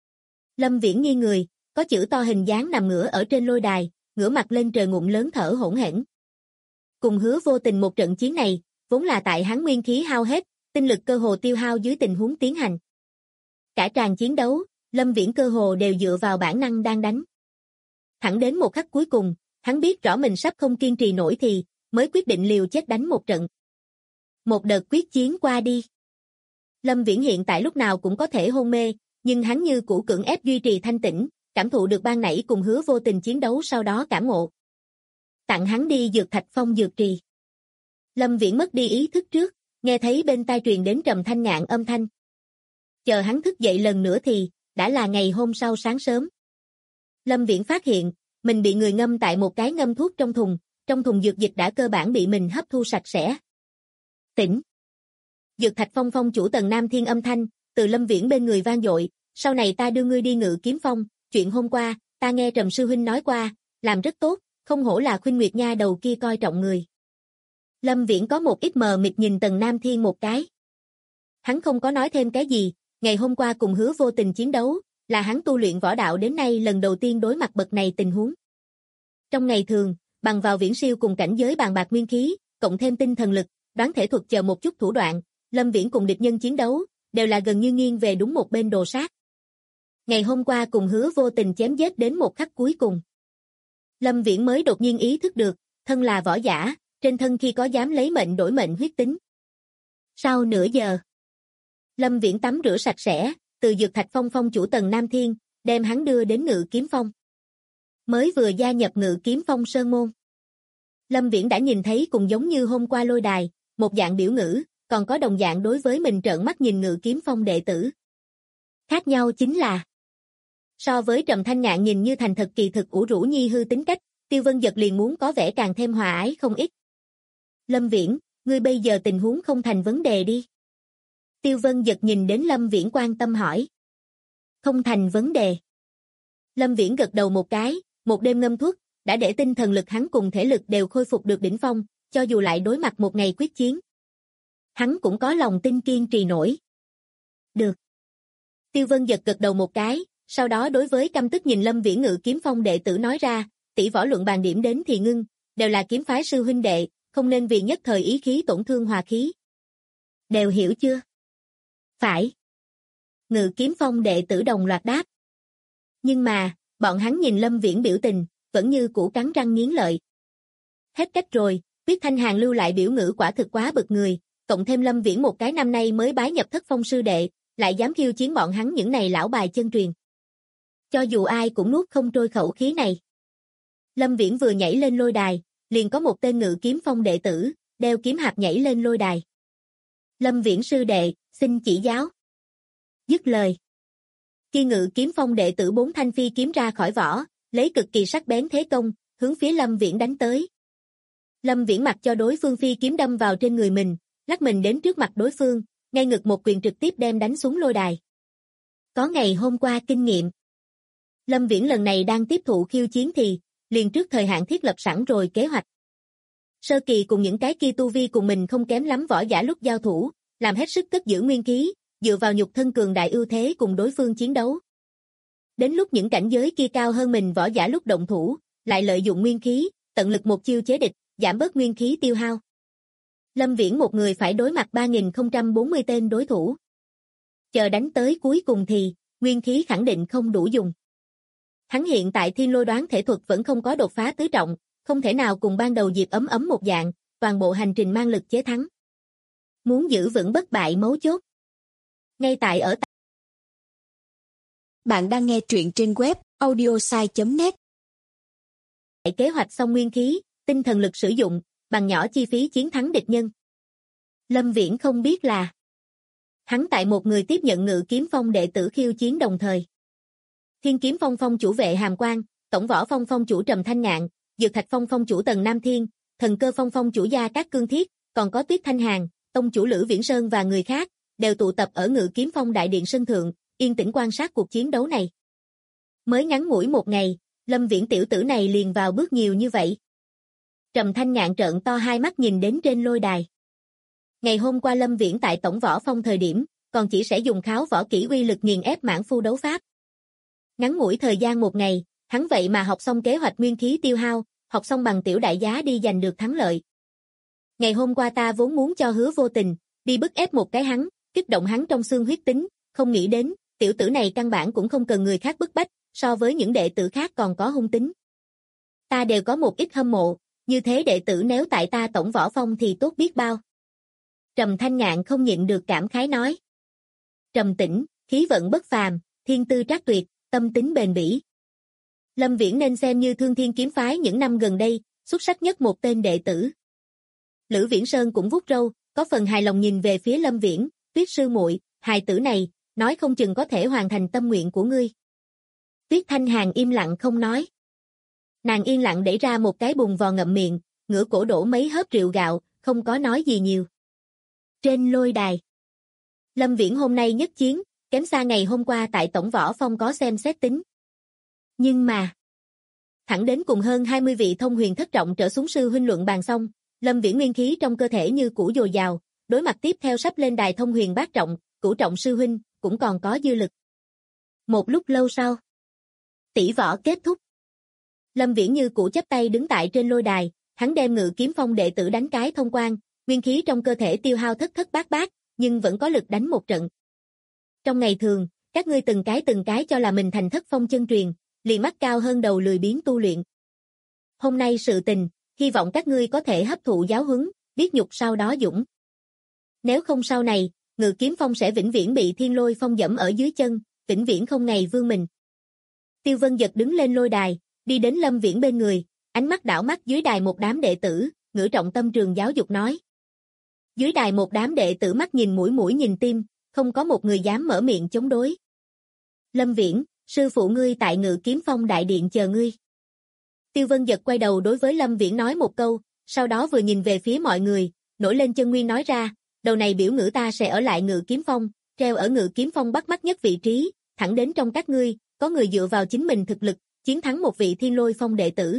[SPEAKER 2] Lâm Viễn nghiêng người, có chữ to hình dáng nằm ngửa ở trên lôi đài, ngửa mặt lên trời ngụm lớn thở hổn hển. Cùng Hứa Vô Tình một trận chiến này, vốn là tại hắn nguyên khí hao hết, tinh lực cơ hồ tiêu hao dưới tình huống tiến hành. Cả tràng chiến đấu, Lâm Viễn cơ hồ đều dựa vào bản năng đang đánh. Thẳng đến một khắc cuối cùng, hắn biết rõ mình sắp không kiên trì nổi thì mới quyết định liều chết đánh một trận. Một đợt quyết chiến qua đi. Lâm Viễn hiện tại lúc nào cũng có thể hôn mê, nhưng hắn như cũ cưỡng ép duy trì thanh tĩnh, cảm thụ được ban nãy cùng Hứa Vô Tình chiến đấu, sau đó cảm ngộ. Tặng hắn đi dược thạch phong dược trì. Lâm Viễn mất đi ý thức trước, nghe thấy bên tai truyền đến trầm thanh ngạn âm thanh. Chờ hắn thức dậy lần nữa thì đã là ngày hôm sau sáng sớm. Lâm Viễn phát hiện mình bị người ngâm tại một cái ngâm thuốc trong thùng dược dịch đã cơ bản bị mình hấp thu sạch sẽ. Tỉnh. Dược thạch phong phong chủ Tần Nam Thiên âm thanh từ Lâm Viễn bên người vang dội, sau này ta đưa ngươi đi Ngự Kiếm Phong, chuyện hôm qua ta nghe Trầm sư huynh nói qua, làm rất tốt, không hổ là Khuynh Nguyệt nha đầu kia coi trọng người. Lâm Viễn có một ít mờ mịt nhìn Tần Nam Thiên một cái. Hắn không có nói thêm cái gì, ngày hôm qua cùng Hứa Vô Tình chiến đấu, là hắn tu luyện võ đạo đến nay lần đầu tiên đối mặt bậc này tình huống. Trong ngày thường, bằng vào viễn siêu cùng cảnh giới bàn bạc nguyên khí, cộng thêm tinh thần lực, đoán thể thuật chờ một chút thủ đoạn, Lâm Viễn cùng địch nhân chiến đấu, đều là gần như nghiêng về đúng một bên đồ sát. Ngày hôm qua cùng Hứa Vô Tình chém giết đến một khắc cuối cùng. Lâm Viễn mới đột nhiên ý thức được, thân là võ giả, trên thân khi có dám lấy mệnh đổi mệnh huyết tính. Sau nửa giờ, Lâm Viễn tắm rửa sạch sẽ, từ dược thạch phong phong chủ Tần Nam Thiên, đem hắn đưa đến Ngự Kiếm Phong. Mới vừa gia nhập Ngự Kiếm Phong sơn môn. Lâm Viễn đã nhìn thấy cùng giống như hôm qua lôi đài, một dạng biểu ngữ, còn có đồng dạng đối với mình trợn mắt nhìn Ngự Kiếm Phong đệ tử. Khác nhau chính là, so với Trầm Thanh Ngạn nhìn như thành thật kỳ thực ủ rũ nhi hư tính cách, Tiêu Vân Dật liền muốn có vẻ càng thêm hòa ái không ít. Lâm Viễn, ngươi bây giờ tình huống không thành vấn đề đi. Tiêu Vân Dật nhìn đến Lâm Viễn quan tâm hỏi. Không thành vấn đề. Lâm Viễn gật đầu một cái, một đêm ngâm thuốc, đã để tinh thần lực hắn cùng thể lực đều khôi phục được đỉnh phong, cho dù lại đối mặt một ngày quyết chiến. Hắn cũng có lòng tin kiên trì nổi. Được. Tiêu Vân Dật gật đầu một cái, sau đó đối với căm tức nhìn Lâm Viễn Ngự Kiếm Phong đệ tử nói ra, tỷ võ luận bàn điểm đến thì ngưng, đều là kiếm phái sư huynh đệ, không nên vì nhất thời ý khí tổn thương hòa khí. Đều hiểu chưa? Phải. Ngự Kiếm Phong đệ tử đồng loạt đáp. Nhưng mà, bọn hắn nhìn Lâm Viễn biểu tình, vẫn như cũ cắn răng nghiến lợi. Hết cách rồi, Tuyết Thanh Hàn lưu lại biểu ngữ quả thực quá bực người, cộng thêm Lâm Viễn một cái năm nay mới bái nhập Thất Phong sư đệ, lại dám khiêu chiến bọn hắn những này lão bài chân truyền. Cho dù ai cũng nuốt không trôi khẩu khí này. Lâm Viễn vừa nhảy lên lôi đài, liền có một tên Ngự Kiếm Phong đệ tử, đeo kiếm hạp nhảy lên lôi đài. Lâm Viễn sư đệ, xin chỉ giáo. Dứt lời. Khi Ngự Kiếm Phong đệ tử 4 thanh phi kiếm ra khỏi vỏ, lấy cực kỳ sắc bén thế công, hướng phía Lâm Viễn đánh tới. Lâm Viễn mặc cho đối phương phi kiếm đâm vào trên người mình, lắc mình đến trước mặt đối phương, ngay ngực một quyền trực tiếp đem đánh xuống lôi đài. Có ngày hôm qua kinh nghiệm. Lâm Viễn lần này đang tiếp thụ khiêu chiến thì, liền trước thời hạn thiết lập sẵn rồi kế hoạch. Sơ kỳ cùng những cái kia tu vi cùng mình không kém lắm võ giả lúc giao thủ, làm hết sức cất giữ nguyên khí, dựa vào nhục thân cường đại ưu thế cùng đối phương chiến đấu. Đến lúc những cảnh giới kia cao hơn mình võ giả lúc động thủ, lại lợi dụng nguyên khí, tận lực một chiêu chế địch, giảm bớt nguyên khí tiêu hao. Lâm Viễn một người phải đối mặt 3040 tên đối thủ. Chờ đánh tới cuối cùng thì, nguyên khí khẳng định không đủ dùng. Hắn hiện tại thiên lôi đoán thể thuật vẫn không có đột phá tứ trọng, không thể nào cùng ban đầu Diệp ấm ấm một dạng, toàn bộ hành trình mang lực chế thắng. Muốn giữ vững bất bại mấu chốt. Ngay tại ở
[SPEAKER 3] Bạn đang nghe truyện trên web audiosai.net.
[SPEAKER 2] tại kế hoạch xong nguyên khí, tinh thần lực sử dụng, bằng nhỏ chi phí chiến thắng địch nhân. Lâm Viễn không biết là hắn tại một người tiếp nhận Ngự Kiếm Phong đệ tử khiêu chiến đồng thời. Thiên Kiếm Phong phong chủ Vệ Hàm Quang, Tổng Võ Phong phong chủ Trầm Thanh Ngạn, Dược Thạch Phong phong chủ Tần Nam Thiên, Thần Cơ Phong phong chủ Gia Cát Cương Thiết, còn có Tuyết Thanh Hàn, tông chủ Lữ Viễn Sơn và người khác, đều tụ tập ở Ngự Kiếm Phong đại điện sân thượng, yên tĩnh quan sát cuộc chiến đấu này. Mới ngắn ngủi một ngày, Lâm Viễn tiểu tử này liền vào bước nhiều như vậy. Trầm Thanh Ngạn trợn to hai mắt nhìn đến trên lôi đài. Ngày hôm qua Lâm Viễn tại Tổng Võ Phong thời điểm, còn chỉ sẽ dùng kháo võ kỹ uy lực nghiền ép mãn phu đấu pháp. Ngắn ngủi thời gian một ngày, hắn vậy mà học xong kế hoạch nguyên khí tiêu hao, học xong bằng tiểu đại giá đi giành được thắng lợi. Ngày hôm qua ta vốn muốn cho Hứa Vô Tình đi bức ép một cái hắn, kích động hắn trong xương huyết tính, không nghĩ đến, tiểu tử này căn bản cũng không cần người khác bức bách, so với những đệ tử khác còn có hung tính. Ta đều có một ít hâm mộ, như thế đệ tử nếu tại ta Tổng Võ Phong thì tốt biết bao. Trầm Thanh Ngạn không nhịn được cảm khái nói. Trầm Tĩnh, khí vận bất phàm, thiên tư trác tuyệt, tâm tính bền bỉ. Lâm Viễn nên xem như Thương Thiên kiếm phái những năm gần đây, xuất sắc nhất một tên đệ tử. Lữ Viễn Sơn cũng vuốt râu, có phần hài lòng nhìn về phía Lâm Viễn, Tuyết sư muội, hài tử này, nói không chừng có thể hoàn thành tâm nguyện của ngươi. Tuyết Thanh Hàn im lặng không nói. Nàng yên lặng để ra một cái bùn vò ngậm miệng, ngửa cổ đổ mấy hớp rượu gạo, không có nói gì nhiều. Trên lôi đài, Lâm Viễn hôm nay nhất chiến, kém xa ngày hôm qua tại Tổng Võ Phong có xem xét tính. Nhưng mà, thẳng đến cùng hơn 20 vị thông huyền thất trọng trở xuống sư huynh luận bàn xong, Lâm Viễn nguyên khí trong cơ thể như cũ dồi dào, đối mặt tiếp theo sắp lên đài thông huyền bát trọng, cửu trọng sư huynh, cũng còn có dư lực. Một lúc lâu sau, tỷ võ kết thúc. Lâm Viễn như cũ chắp tay đứng tại trên lôi đài, hắn đem Ngự Kiếm Phong đệ tử đánh cái thông quan, nguyên khí trong cơ thể tiêu hao thất thất bát bát, nhưng vẫn có lực đánh một trận. Trong ngày thường, các ngươi từng cái cho là mình thành Thất Phong chân truyền, liền mắt cao hơn đầu lười biếng tu luyện. Hôm nay sự tình, hy vọng các ngươi có thể hấp thụ giáo huấn, biết nhục sau đó dũng. Nếu không sau này, Ngự Kiếm Phong sẽ vĩnh viễn bị Thiên Lôi Phong dẫm ở dưới chân, vĩnh viễn không ngày vươn mình. Tiêu Vân Dật đứng lên lôi đài, đi đến Lâm Viễn bên người, ánh mắt đảo mắt dưới đài một đám đệ tử, ngữ trọng tâm trường giáo dục nói. Dưới đài một đám đệ tử mắt nhìn mũi nhìn tim, không có một người dám mở miệng chống đối. Lâm Viễn, sư phụ ngươi tại Ngự Kiếm Phong đại điện chờ ngươi. Tiêu Vân Dật quay đầu đối với Lâm Viễn nói một câu, sau đó vừa nhìn về phía mọi người, nổi lên chân nguyên nói ra, đầu này biểu ngữ ta sẽ ở lại Ngự Kiếm Phong, treo ở Ngự Kiếm Phong bắt mắt nhất vị trí, thẳng đến trong các ngươi, có người dựa vào chính mình thực lực, chiến thắng một vị Thiên Lôi Phong đệ tử.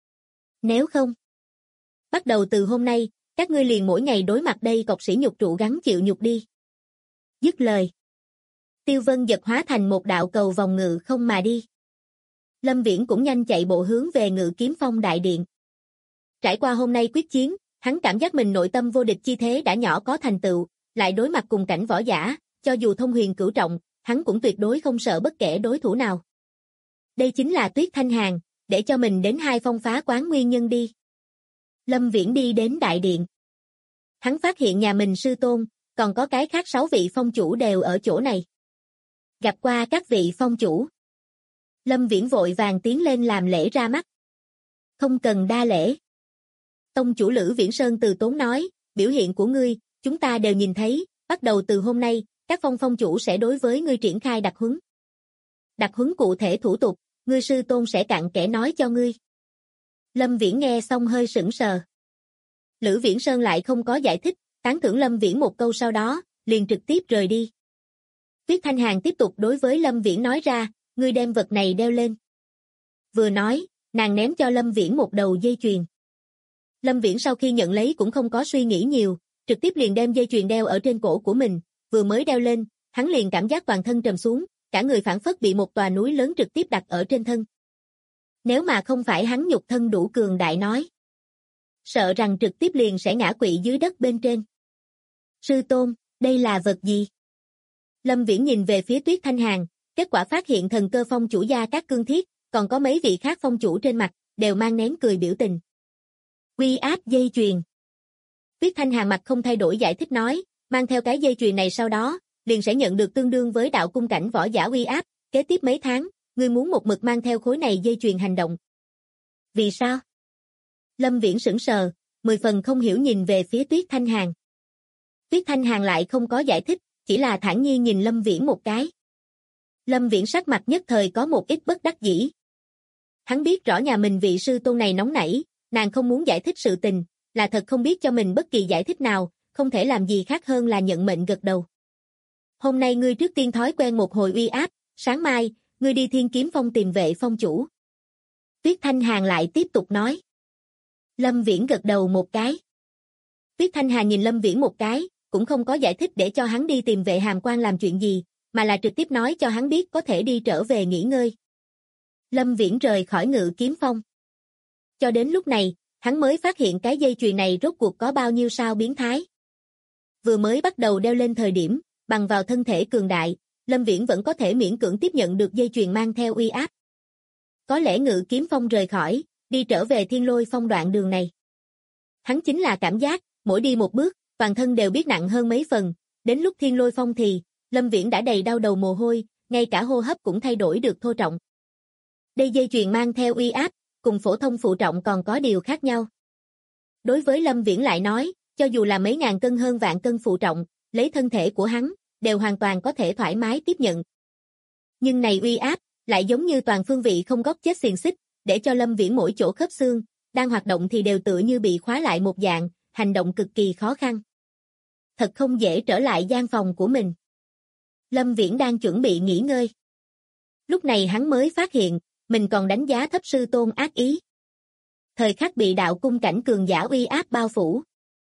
[SPEAKER 2] Nếu không, bắt đầu từ hôm nay, các ngươi liền mỗi ngày đối mặt đây cọc sỉ nhục trụ gắn chịu nhục đi. Dứt lời, Tiêu Vân Dật hóa thành một đạo cầu vòng ngự không mà đi. Lâm Viễn cũng nhanh chạy bộ hướng về Ngự Kiếm Phong đại điện. Trải qua hôm nay quyết chiến, hắn cảm giác mình nội tâm vô địch chi thế đã nhỏ có thành tựu, lại đối mặt cùng cảnh võ giả, cho dù thông huyền cửu trọng, hắn cũng tuyệt đối không sợ bất kể đối thủ nào. Đây chính là Tuyết Thanh Hàn, để cho mình đến hai phong phá quán nguyên nhân đi. Lâm Viễn đi đến đại điện. Hắn phát hiện nhà mình sư tôn, còn có cái khác 6 vị phong chủ đều ở chỗ này. Gặp qua các vị phong chủ. Lâm Viễn vội vàng tiến lên làm lễ ra mắt. Không cần đa lễ. Tông chủ Lữ Viễn Sơn từ tốn nói, biểu hiện của ngươi, chúng ta đều nhìn thấy, bắt đầu từ hôm nay, các phong chủ sẽ đối với ngươi triển khai đặc huấn. Đặc huấn cụ thể thủ tục, ngươi sư tôn sẽ cặn kẽ nói cho ngươi. Lâm Viễn nghe xong hơi sững sờ. Lữ Viễn Sơn lại không có giải thích, tán thưởng Lâm Viễn một câu sau đó, liền trực tiếp rời đi. Tuyết Thanh Hàn tiếp tục đối với Lâm Viễn nói ra, ngươi đem vật này đeo lên. Vừa nói, nàng ném cho Lâm Viễn một đầu dây chuyền. Lâm Viễn sau khi nhận lấy cũng không có suy nghĩ nhiều, trực tiếp liền đem dây chuyền đeo ở trên cổ của mình, vừa mới đeo lên, hắn liền cảm giác toàn thân trầm xuống, cả người phảng phất bị một tòa núi lớn trực tiếp đặt ở trên thân. Nếu mà không phải hắn nhục thân đủ cường đại nói, sợ rằng trực tiếp liền sẽ ngã quỵ dưới đất bên trên. Sư tôn, đây là vật gì? Lâm Viễn nhìn về phía Tuyết Thanh Hàn, kết quả phát hiện thần cơ phong chủ Gia Cát Cương Thiết, còn có mấy vị khác phong chủ trên mặt, đều mang nén cười biểu tình. Uy áp dây chuyền. Tuyết Thanh Hàn mặt không thay đổi giải thích nói, mang theo cái dây chuyền này sau đó, liền sẽ nhận được tương đương với đạo cung cảnh võ giả uy áp, kế tiếp mấy tháng, ngươi muốn một mực mang theo khối này dây chuyền hành động. Vì sao? Lâm Viễn sững sờ, 10 phần không hiểu nhìn về phía Tuyết Thanh Hàn. Tuyết Thanh Hàn lại không có giải thích, chỉ là thản nhiên nhìn Lâm Viễn một cái. Lâm Viễn sắc mặt nhất thời có một ít bất đắc dĩ. Hắn biết rõ nhà mình vị sư tôn này nóng nảy, nàng không muốn giải thích sự tình, là thật không biết cho mình bất kỳ giải thích nào, không thể làm gì khác hơn là nhận mệnh gật đầu. Hôm nay ngươi trước tiên thói quen một hồi uy áp, sáng mai, ngươi đi Thiên Kiếm Phong tìm Vệ phong chủ. Tuyết Thanh Hàn lại tiếp tục nói. Lâm Viễn gật đầu một cái. Tuyết Thanh Hàn nhìn Lâm Viễn một cái, cũng không có giải thích để cho hắn đi tìm Vệ Hàm Quan làm chuyện gì, mà là trực tiếp nói cho hắn biết có thể đi trở về nghỉ ngơi. Lâm Viễn rời khỏi Ngự Kiếm Phong. Cho đến lúc này, hắn mới phát hiện cái dây chuyền này rốt cuộc có bao nhiêu sao biến thái. Vừa mới bắt đầu đeo lên thời điểm, bằng vào thân thể cường đại, Lâm Viễn vẫn có thể miễn cưỡng tiếp nhận được dây chuyền mang theo uy áp. Có lẽ Ngự Kiếm Phong rời khỏi, đi trở về Thiên Lôi Phong đoạn đường này. Hắn chính là cảm giác, mỗi đi một bước, toàn thân đều biết nặng hơn mấy phần, đến lúc Thiên Lôi Phong thì, Lâm Viễn đã đầy đau đầu mồ hôi, ngay cả hô hấp cũng thay đổi được thô trọng. Đây dây chuyền mang theo uy áp, cùng phổ thông phụ trọng còn có điều khác nhau. Đối với Lâm Viễn lại nói, cho dù là mấy ngàn cân hơn vạn cân phụ trọng, lấy thân thể của hắn, đều hoàn toàn có thể thoải mái tiếp nhận. Nhưng này uy áp, lại giống như toàn phương vị không góp chết xiềng xích, để cho Lâm Viễn mỗi chỗ khớp xương, đang hoạt động thì đều tựa như bị khóa lại một dạng, hành động cực kỳ khó khăn. Thật không dễ trở lại gian phòng của mình. Lâm Viễn đang chuẩn bị nghỉ ngơi. Lúc này hắn mới phát hiện, mình còn đánh giá thấp sư tôn ác ý. Thời khắc bị đạo cung cảnh cường giả uy áp bao phủ.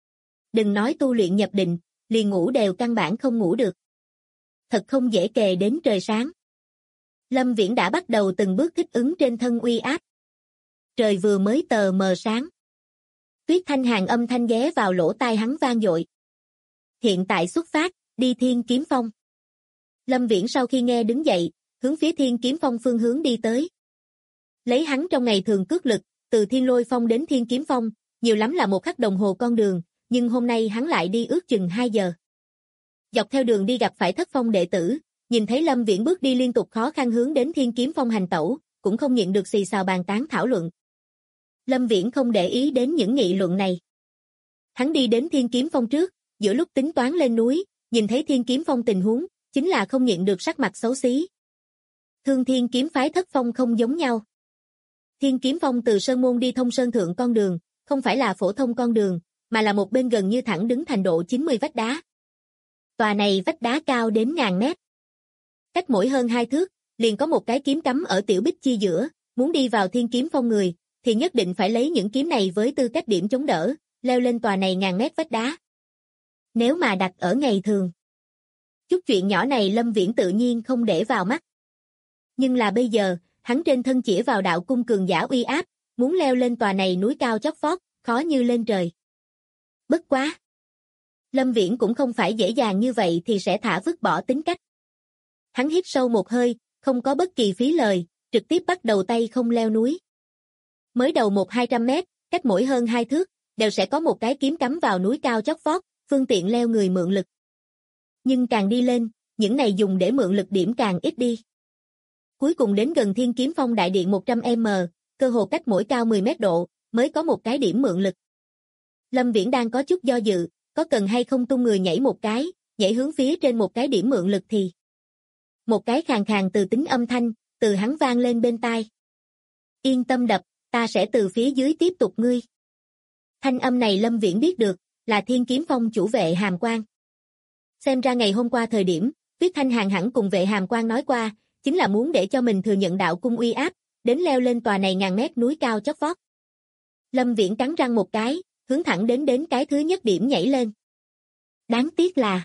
[SPEAKER 2] Đừng nói tu luyện nhập định, liền ngủ đều căn bản không ngủ được. Thật không dễ kề đến trời sáng. Lâm Viễn đã bắt đầu từng bước thích ứng trên thân uy áp. Trời vừa mới tờ mờ sáng. Tuyết Thanh Hàn âm thanh ghé vào lỗ tai hắn vang dội. Hiện tại xuất phát, đi Thiên Kiếm Phong. Lâm Viễn sau khi nghe đứng dậy, hướng phía Thiên Kiếm Phong phương hướng đi tới. Lấy hắn trong ngày thường cước lực, từ Thiên Lôi Phong đến Thiên Kiếm Phong, nhiều lắm là 1 khắc đồng hồ con đường, nhưng hôm nay hắn lại đi ước chừng 2 giờ. Dọc theo đường đi gặp phải Thất Phong đệ tử, nhìn thấy Lâm Viễn bước đi liên tục khó khăn hướng đến Thiên Kiếm Phong hành tẩu, cũng không nhịn được xì xào bàn tán thảo luận. Lâm Viễn không để ý đến những nghị luận này. Hắn đi đến Thiên Kiếm Phong trước, giữa lúc tính toán lên núi, nhìn thấy Thiên Kiếm Phong tình huống, chính là không nhịn được sắc mặt xấu xí. Thương Thiên kiếm phái Thất Phong không giống nhau. Thiên Kiếm Phong từ sơn môn đi thông sơn thượng con đường, không phải là phổ thông con đường, mà là một bên gần như thẳng đứng thành độ 90 vách đá. Tòa này vách đá cao đến ngàn mét. Cách mỗi hơn 2 thước, liền có một cái kiếm cắm ở tiểu bích chi giữa, muốn đi vào Thiên Kiếm Phong người, thì nhất định phải lấy những kiếm này với tư cách điểm chống đỡ, leo lên tòa này ngàn mét vách đá. Nếu mà đặt ở ngày thường, chút chuyện nhỏ này Lâm Viễn tự nhiên không để vào mắt. Nhưng là bây giờ, hắn trên thân chĩa vào đạo cung cường giả uy áp, muốn leo lên tòa này núi cao chót vót, khó như lên trời. Bất quá. Lâm Viễn cũng không phải dễ dàng như vậy thì sẽ thả vứt bỏ tính cách. Hắn hít sâu một hơi, không có bất kỳ phí lời, trực tiếp bắt đầu tay không leo núi. Mới đầu 100-200 mét, cách mỗi hơn 2 thước, đều sẽ có một cái kiếm cắm vào núi cao chót vót, phương tiện leo người mượn lực. Nhưng càng đi lên, những này dùng để mượn lực điểm càng ít đi. Cuối cùng đến gần Thiên Kiếm Phong đại điện 100m, cơ hồ cách mỗi cao 10 mét độ, mới có một cái điểm mượn lực. Lâm Viễn đang có chút do dự, có cần hay không tung người nhảy một cái, nhảy hướng phía trên một cái điểm mượn lực thì. Một cái khàn khàn từ tính âm thanh, từ hắn vang lên bên tai. Yên tâm đập, ta sẽ từ phía dưới tiếp tục ngươi. Thanh âm này Lâm Viễn biết được, là Thiên Kiếm Phong chủ Vệ Hàm Quan. Xem ra ngày hôm qua thời điểm, Tuyết Thanh Hàn hẳn cùng Vệ Hàm Quan nói qua, chính là muốn để cho mình thừa nhận đạo cung uy áp, đến leo lên tòa này ngàn mét núi cao chót vót. Lâm Viễn cắn răng một cái, hướng thẳng đến cái thứ nhất điểm nhảy lên. Đáng tiếc là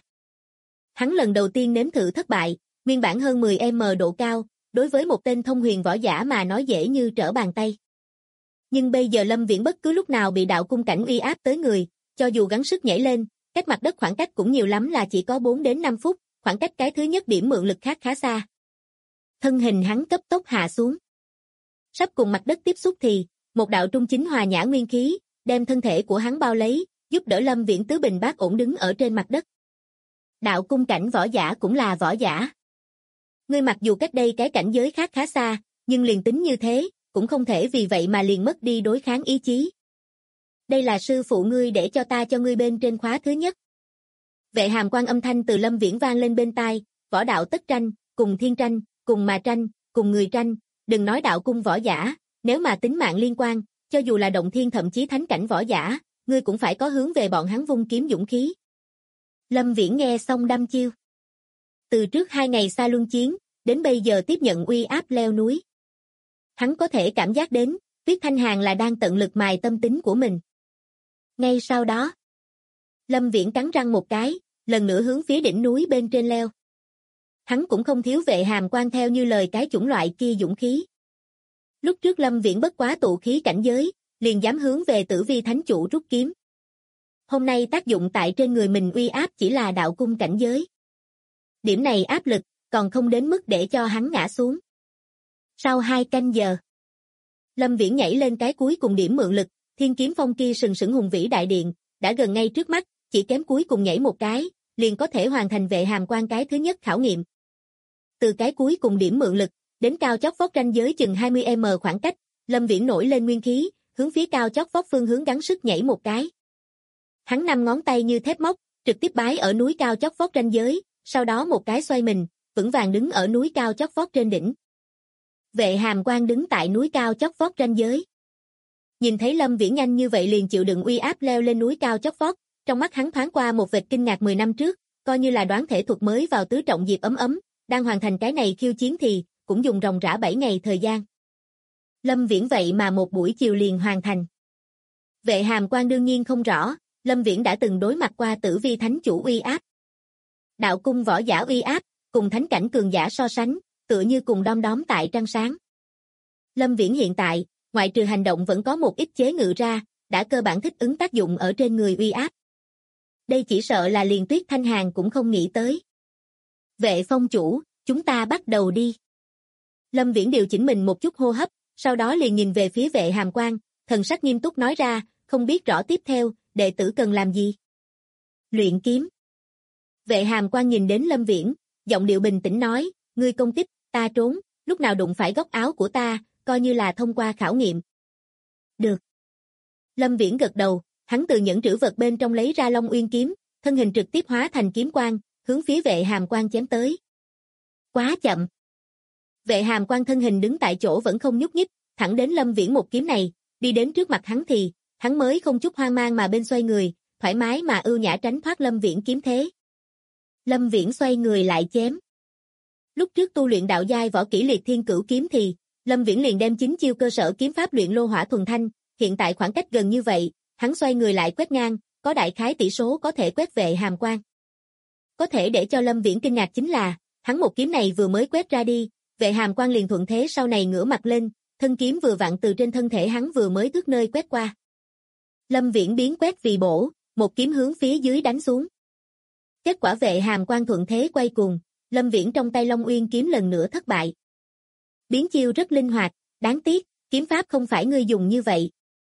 [SPEAKER 2] hắn lần đầu tiên nếm thử thất bại, nguyên bản hơn 10m độ cao, đối với một tên thông huyền võ giả mà nói dễ như trở bàn tay. Nhưng bây giờ Lâm Viễn bất cứ lúc nào bị đạo cung cảnh uy áp tới người, cho dù gắng sức nhảy lên, cách mặt đất khoảng cách cũng nhiều lắm là chỉ có 4 đến 5 phút, khoảng cách cái thứ nhất điểm mượn lực khác khá xa. Thân hình hắn cấp tốc hạ xuống. Sắp cùng mặt đất tiếp xúc thì, một đạo trung chính hòa nhã nguyên khí, đem thân thể của hắn bao lấy, giúp đỡ Lâm Viễn tứ bình bát ổn đứng ở trên mặt đất. Đạo cung cảnh võ giả cũng là võ giả. Ngươi mặc dù cách đây cái cảnh giới khác khá xa, nhưng liền tính như thế, cũng không thể vì vậy mà liền mất đi đối kháng ý chí. Đây là sư phụ ngươi để cho ta cho ngươi bên trên khóa thứ nhất. Vệ hàm quan âm thanh từ Lâm Viễn vang lên bên tai, võ đạo tất tranh, cùng thiên tranh, cùng mà tranh, cùng người tranh, đừng nói đạo cung võ giả, nếu mà tính mạng liên quan, cho dù là động thiên thậm chí thánh cảnh võ giả, ngươi cũng phải có hướng về bọn hắn vung kiếm dũng khí. Lâm Viễn nghe xong đăm chiêu. Từ trước 2 ngày xa luân chiến, đến bây giờ tiếp nhận uy áp leo núi. Hắn có thể cảm giác đến, Tuyết Thanh Hàn là đang tận lực mài tâm tính của mình. Ngay sau đó, Lâm Viễn cắn răng một cái, lần nữa hướng phía đỉnh núi bên trên leo. Hắn cũng không thiếu vệ hàm quan theo như lời cái chủng loại kia dũng khí. Lúc trước Lâm Viễn bất quá tụ khí cảnh giới, liền dám hướng về Tử Vi Thánh Chủ rút kiếm. Hôm nay tác dụng tại trên người mình uy áp chỉ là đạo cung cảnh giới. Điểm này áp lực, còn không đến mức để cho hắn ngã xuống. Sau 2 canh giờ, Lâm Viễn nhảy lên cái cuối cùng điểm mượn lực, thiên kiếm phong kia sừng sững hùng vĩ đại điện, đã gần ngay trước mắt, chỉ kém cuối cùng nhảy một cái, liền có thể hoàn thành vệ hàm quan cái thứ nhất khảo nghiệm. Từ cái cuối cùng điểm mượn lực, đến cao chót vót ranh giới chừng 20m khoảng cách, Lâm Viễn nổi lên nguyên khí, hướng phía cao chót vót phương hướng gắng sức nhảy một cái. Hắn 5 ngón tay như thép móc, trực tiếp bái ở núi cao chót vót ranh giới, sau đó một cái xoay mình, vững vàng đứng ở núi cao chót vót trên đỉnh. Vệ hàm quan đứng tại núi cao chót vót ranh giới. Nhìn thấy Lâm Viễn nhanh như vậy liền chịu đựng uy áp leo lên núi cao chót vót, trong mắt hắn thoáng qua một vệt kinh ngạc 10 năm trước, coi như là đoán thể thuật mới vào tứ trọng diệp ấm, đang hoàn thành cái này khiêu chiến thì, cũng dùng ròng rã 7 ngày thời gian. Lâm Viễn vậy mà một buổi chiều liền hoàn thành. Vệ hàm quan đương nhiên không rõ, Lâm Viễn đã từng đối mặt qua Tử Vi Thánh Chủ uy áp. Đạo cung võ giả uy áp, cùng thánh cảnh cường giả so sánh, tựa như cùng đom đóm tại trăng sáng. Lâm Viễn hiện tại, ngoại trừ hành động vẫn có một ít chế ngự ra, đã cơ bản thích ứng tác dụng ở trên người uy áp. Đây chỉ sợ là liền Tuyết Thanh Hàn cũng không nghĩ tới. Vệ phong chủ, chúng ta bắt đầu đi. Lâm Viễn điều chỉnh mình một chút hô hấp, sau đó liền nhìn về phía vệ hàm quan, thần sắc nghiêm túc nói ra, không biết rõ tiếp theo, đệ tử cần làm gì. Luyện kiếm. Vệ hàm quan nhìn đến Lâm Viễn, giọng điệu bình tĩnh nói, ngươi công kích, ta trốn, lúc nào đụng phải góc áo của ta, coi như là thông qua khảo nghiệm. Được. Lâm Viễn gật đầu, hắn từ nhẫn trữ vật bên trong lấy ra Long Uyên kiếm, thân hình trực tiếp hóa thành kiếm quang, hướng phía vệ hàm quan chém tới. Quá chậm. Vệ hàm quan thân hình đứng tại chỗ vẫn không nhúc nhích, thẳng đến Lâm Viễn một kiếm này, đi đến trước mặt hắn thì, hắn mới không chút hoang mang mà bên xoay người, thoải mái mà ưu nhã tránh thoát Lâm Viễn kiếm thế. Lâm Viễn xoay người lại chém. Lúc trước tu luyện đạo giai võ kỹ Liệt Thiên Cửu kiếm thì, Lâm Viễn liền đem 9 chiêu cơ sở kiếm pháp luyện lô hỏa thuần thanh, hiện tại khoảng cách gần như vậy, hắn xoay người lại quét ngang, có đại khái tỷ số có thể quét vệ hàm quan. Có thể để cho Lâm Viễn kinh ngạc chính là, hắn một kiếm này vừa mới quét ra đi, vệ hàm quan liền thuận thế sau này ngửa mặt lên, thân kiếm vừa vặn từ trên thân thể hắn vừa mới thước nơi quét qua. Lâm Viễn biến quét vì bổ, một kiếm hướng phía dưới đánh xuống. Kết quả vệ hàm quan thuận thế quay cuồng, Lâm Viễn trong tay Long Uyên kiếm lần nữa thất bại. Biến chiêu rất linh hoạt, đáng tiếc, kiếm pháp không phải ngươi dùng như vậy.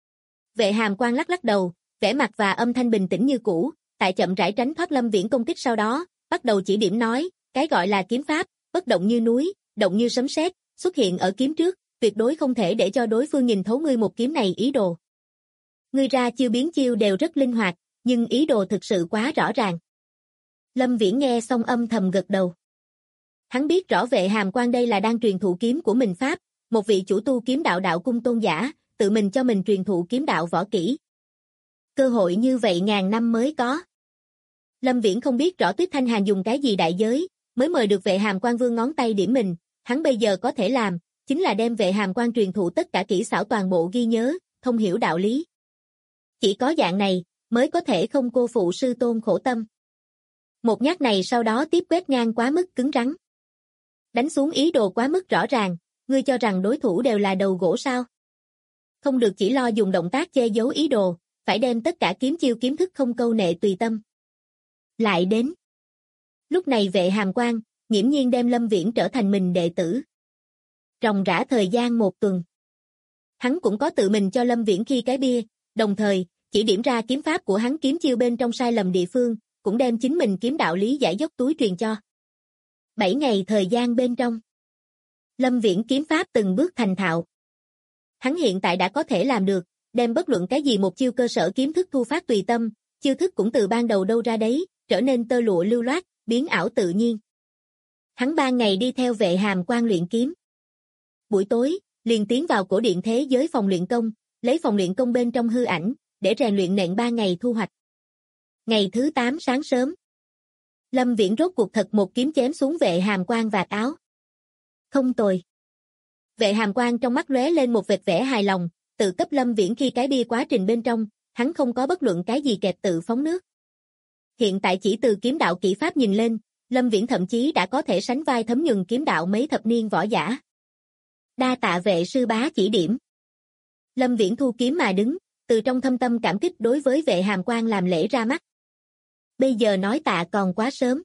[SPEAKER 2] Vệ hàm quan lắc lắc đầu, vẻ mặt và âm thanh bình tĩnh như cũ, tại chậm rãi tránh thoát Lâm Viễn công kích sau đó, bắt đầu chỉ điểm nói, cái gọi là kiếm pháp, bất động như núi, động như sấm sét, xuất hiện ở kiếm trước, tuyệt đối không thể để cho đối phương nhìn thấu ngươi một kiếm này ý đồ. Ngươi ra chiêu biến chiêu đều rất linh hoạt, nhưng ý đồ thực sự quá rõ ràng. Lâm Viễn nghe xong âm thầm gật đầu. Hắn biết rõ vệ hàm quan đây là đang truyền thụ kiếm của mình pháp, một vị chủ tu kiếm đạo đạo cung tôn giả, tự mình cho mình truyền thụ kiếm đạo võ kỹ. Cơ hội như vậy ngàn năm mới có. Lâm Viễn không biết rõ Tuyết Thanh Hàn dùng cái gì đại giới, mới mời được vệ hàm quan vương ngón tay điểm mình, hắn bây giờ có thể làm, chính là đem vệ hàm quan truyền thụ tất cả kỹ xảo toàn bộ ghi nhớ, thông hiểu đạo lý. Chỉ có dạng này, mới có thể không cô phụ sư tôn khổ tâm. Một nhát này sau đó tiếp quét ngang quá mức cứng rắn. Đánh xuống ý đồ quá mức rõ ràng, ngươi cho rằng đối thủ đều là đầu gỗ sao? Không được chỉ lo dùng động tác che giấu ý đồ, phải đem tất cả kiếm chiêu kiếm thức không câu nệ tùy tâm. Lại đến. Lúc này Vệ Hàm Quang, nghiễm nhiên đem Lâm Viễn trở thành mình đệ tử. Ròng rã thời gian 1 tuần. Hắn cũng có tự mình cho Lâm Viễn khi cái bia, đồng thời, chỉ điểm ra kiếm pháp của hắn kiếm chiêu bên trong sai lầm địa phương, cũng đem chính mình kiếm đạo lý giải dốc túi truyền cho. 7 ngày thời gian bên trong, Lâm Viễn kiếm pháp từng bước thành thạo. Hắn hiện tại đã có thể làm được, đem bất luận cái gì một chiêu cơ sở kiếm thức thu phát tùy tâm, chiêu thức cũng từ ban đầu đâu ra đấy, trở nên tơ lụa lưu loát, biến ảo tự nhiên. Hắn 3 ngày đi theo Vệ Hàm Quang luyện kiếm. Buổi tối, liền tiến vào cổ điện thế giới phòng luyện công, lấy phòng luyện công bên trong hư ảnh, để rèn luyện nện 3 ngày thu hoạch. Ngày thứ 8 sáng sớm, Lâm Viễn rốt cuộc thật một kiếm chém xuống Vệ Hàm Quang vạt áo. Không tồi. Vệ Hàm Quang trong mắt lóe lên một vệt vẻ hài lòng, tự cấp Lâm Viễn khi cái bia quá trình bên trong, hắn không có bất luận cái gì kẹp tự phóng nước. Hiện tại chỉ từ kiếm đạo kỹ pháp nhìn lên, Lâm Viễn thậm chí đã có thể sánh vai thấm nhuần kiếm đạo mấy thập niên võ giả. Đa tạ Vệ sư bá chỉ điểm. Lâm Viễn thu kiếm mà đứng, từ trong thâm tâm cảm kích đối với Vệ Hàm Quang làm lễ ra mắt. Bây giờ nói tạ còn quá sớm.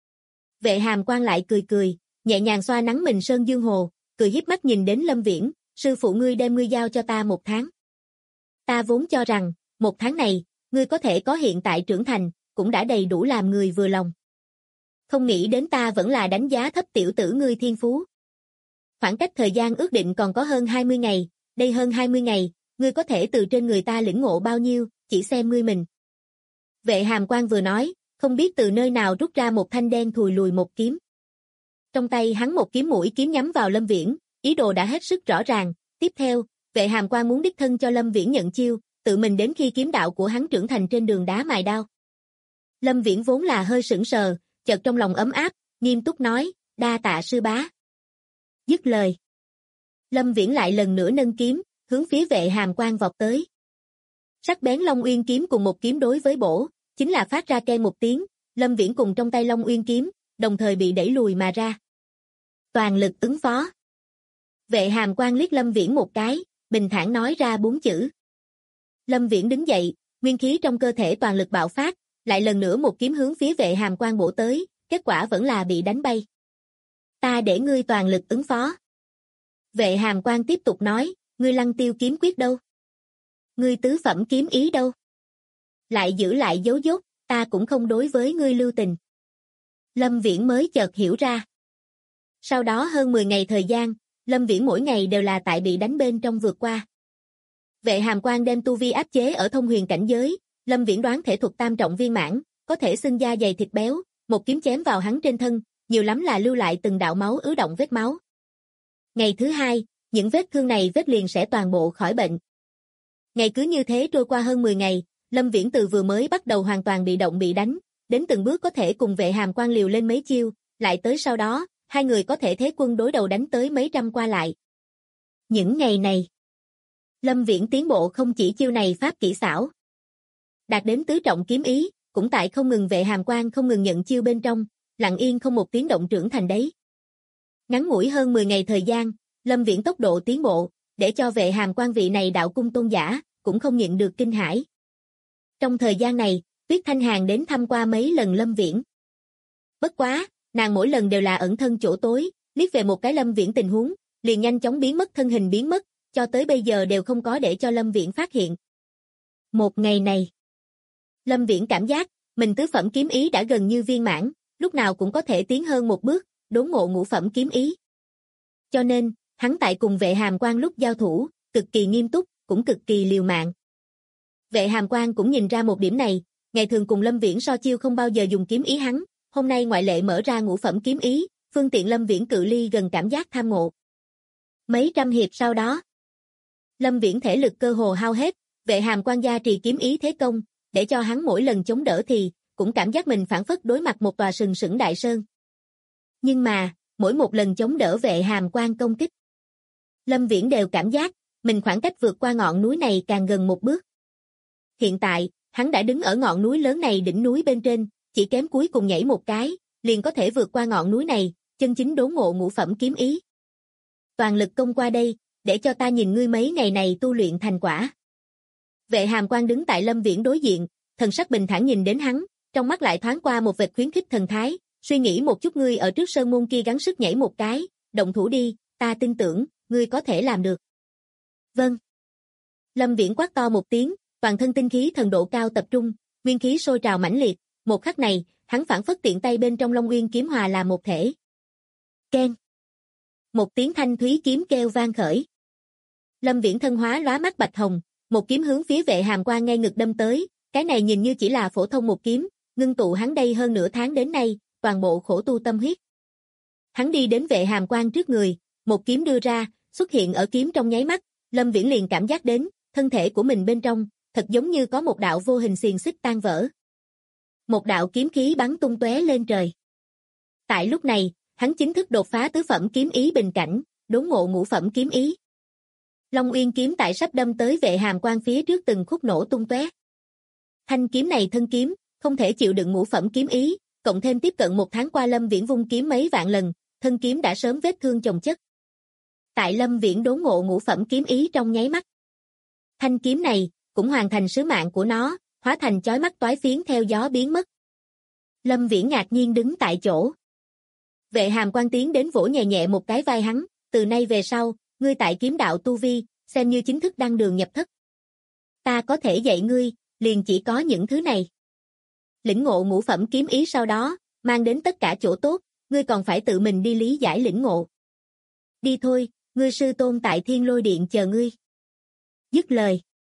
[SPEAKER 2] Vệ Hàm Quang lại cười cười, nhẹ nhàng xoa nắng mình sơn dương hồ, cười hiếp mắt nhìn đến Lâm Viễn, sư phụ ngươi đem ngươi giao cho ta 1 tháng. Ta vốn cho rằng, 1 tháng này, ngươi có thể có hiện tại trưởng thành, cũng đã đầy đủ làm người vừa lòng. Không nghĩ đến ta vẫn là đánh giá thấp tiểu tử ngươi thiên phú. Khoảng cách thời gian ước định còn có hơn 20 ngày, đây hơn 20 ngày, ngươi có thể từ trên người ta lĩnh ngộ bao nhiêu, chỉ xem ngươi mình. Vệ Hàm Quang vừa nói, không biết từ nơi nào rút ra một thanh đen thùi lùi một kiếm. Trong tay hắn một kiếm mũi kiếm nhắm vào Lâm Viễn, ý đồ đã hết sức rõ ràng. Tiếp theo, Vệ Hàm Quang muốn đích thân cho Lâm Viễn nhận chiêu, tự mình đến khi kiếm đạo của hắn trưởng thành trên đường đá mài đao. Lâm Viễn vốn là hơi sững sờ, chợt trong lòng ấm áp, nghiêm túc nói, đa tạ sư bá. Dứt lời, Lâm Viễn lại lần nữa nâng kiếm, hướng phía Vệ Hàm Quang vọt tới. Sắc bén Long Uyên kiếm cùng một kiếm đối với bổ, chính là phát ra keng một tiếng, Lâm Viễn cùng trong tay Long Uyên kiếm, đồng thời bị đẩy lùi mà ra. Toàn lực ứng phó. Vệ Hàm Quang liếc Lâm Viễn một cái, bình thản nói ra 4 chữ. Lâm Viễn đứng dậy, nguyên khí trong cơ thể toàn lực bạo phát, lại lần nữa một kiếm hướng phía Vệ Hàm Quang bổ tới, kết quả vẫn là bị đánh bay. Ta để ngươi toàn lực ứng phó. Vệ Hàm Quang tiếp tục nói, ngươi Lăng Tiêu kiếm quyết đâu? Ngươi tứ phẩm kiếm ý đâu? Lại giữ lại dấu dốt, ta cũng không đối với ngươi lưu tình. Lâm Viễn mới chợt hiểu ra. Sau đó hơn 10 ngày thời gian, Lâm Viễn mỗi ngày đều là tại bị đánh bên trong vượt qua. Vệ Hàm Quang đem tu vi áp chế ở thông huyền cảnh giới, Lâm Viễn đoán thể thuật tam trọng viên mãn, có thể xưng da dày thịt béo, một kiếm chém vào hắn trên thân, nhiều lắm là lưu lại từng đạo máu ứ động vết máu. Ngày thứ 2, những vết thương này vết liền sẽ toàn bộ khỏi bệnh. Ngày cứ như thế trôi qua hơn 10 ngày, Lâm Viễn từ vừa mới bắt đầu hoàn toàn bị động bị đánh, đến từng bước có thể cùng Vệ Hàm Quang liều lên mấy chiêu, lại tới sau đó, hai người có thể thế quân đối đầu đánh tới mấy trăm qua lại. Những ngày này, Lâm Viễn tiến bộ không chỉ chiêu này pháp kỹ xảo, đạt đến tứ trọng kiếm ý, cũng tại không ngừng Vệ Hàm Quang không ngừng nhận chiêu bên trong, lặng yên không một tiếng động trưởng thành đấy. Ngắn ngủi hơn 10 ngày thời gian, Lâm Viễn tốc độ tiến bộ, để cho Vệ Hàm Quang vị này đạo cung tôn giả, cũng không nhịn được kinh hãi. Trong thời gian này, Tuyết Thanh Hàn đến thăm qua mấy lần Lâm Viễn. Bất quá, nàng mỗi lần đều là ẩn thân chỗ tối, liếc về một cái Lâm Viễn tình huống, liền nhanh chóng biến mất thân hình biến mất, cho tới bây giờ đều không có để cho Lâm Viễn phát hiện. Một ngày này, Lâm Viễn cảm giác, mình tứ phẩm kiếm ý đã gần như viên mãn, lúc nào cũng có thể tiến hơn một bước, đốn ngộ ngũ phẩm kiếm ý. Cho nên, hắn tại cùng Vệ Hàm Quang lúc giao thủ, cực kỳ nghiêm túc, cũng cực kỳ liều mạng. Vệ Hàm Quang cũng nhìn ra một điểm này, ngày thường cùng Lâm Viễn so chiêu không bao giờ dùng kiếm ý hắn, hôm nay ngoại lệ mở ra ngũ phẩm kiếm ý, phương tiện Lâm Viễn cự ly gần cảm giác tham ngộ. Mấy trăm hiệp sau đó, Lâm Viễn thể lực cơ hồ hao hết, Vệ Hàm Quang gia trì kiếm ý thế công, để cho hắn mỗi lần chống đỡ thì, cũng cảm giác mình phảng phất đối mặt một tòa sừng sững đại sơn. Nhưng mà, mỗi một lần chống đỡ Vệ Hàm Quang công kích, Lâm Viễn đều cảm giác, mình khoảng cách vượt qua ngọn núi này càng gần một bước. Hiện tại, hắn đã đứng ở ngọn núi lớn này đỉnh núi bên trên, chỉ kém cuối cùng nhảy một cái, liền có thể vượt qua ngọn núi này, chân chính đốn ngộ ngũ phẩm kiếm ý. Toàn lực công qua đây, để cho ta nhìn ngươi mấy ngày này tu luyện thành quả. Vệ Hàm Quang đứng tại Lâm Viễn đối diện, thần sắc bình thản nhìn đến hắn, trong mắt lại thoáng qua một vệt khuyến khích thần thái, Suy nghĩ một chút, ngươi ở trước sơn môn kia gắng sức nhảy một cái, động thủ đi, ta tin tưởng, ngươi có thể làm được. Vâng. Lâm Viễn quát to một tiếng, toàn thân tinh khí thần độ cao tập trung, nguyên khí sôi trào mãnh liệt, một khắc này, hắn phản phất tiện tay bên trong Long Uyên kiếm hòa là một thể. Keng. Một tiếng thanh thúy kiếm kêu vang khởi. Lâm Viễn thân hóa lóa mắt bạch hồng, một kiếm hướng phía Vệ Hàm Quan ngay ngực đâm tới, cái này nhìn như chỉ là phổ thông một kiếm, ngưng tụ hắn đây hơn nửa tháng đến nay, toàn bộ khổ tu tâm huyết. Hắn đi đến Vệ Hàm Quan trước người, một kiếm đưa ra, xuất hiện ở kiếm trong nháy mắt, Lâm Viễn liền cảm giác đến, thân thể của mình bên trong, thật giống như có một đạo vô hình xiềng xích tan vỡ. Một đạo kiếm khí bắn tung tóe lên trời. Tại lúc này, hắn chính thức đột phá tứ phẩm kiếm ý bình cảnh, đốn ngộ ngũ phẩm kiếm ý. Long Uyên kiếm tại sắp đâm tới Vệ Hàm Quan phía trước từng khúc nổ tung tóe. Thanh kiếm này thân kiếm, không thể chịu đựng ngũ phẩm kiếm ý, cộng thêm tiếp cận một tháng qua Lâm Viễn vung kiếm mấy vạn lần, thân kiếm đã sớm vết thương chồng chất. Tại Lâm Viễn đốn ngộ ngũ phẩm kiếm ý trong nháy mắt. Thanh kiếm này, cũng hoàn thành sứ mạng của nó, hóa thành chói mắt toái phiến theo gió biến mất. Lâm Viễn ngạc nhiên đứng tại chỗ. Vệ Hàm Quan tiến đến vỗ nhẹ nhẹ một cái vai hắn, từ nay về sau, ngươi tại kiếm đạo tu vi, xem như chính thức đăng đường nhập thất. Ta có thể dạy ngươi, liền chỉ có những thứ này. Lĩnh ngộ ngũ phẩm kiếm ý sau đó, mang đến tất cả chỗ tốt, ngươi còn phải tự mình đi lý giải lĩnh ngộ. Đi thôi, ngươi sư tôn tại Thiên Lôi Điện chờ ngươi. Dứt lời.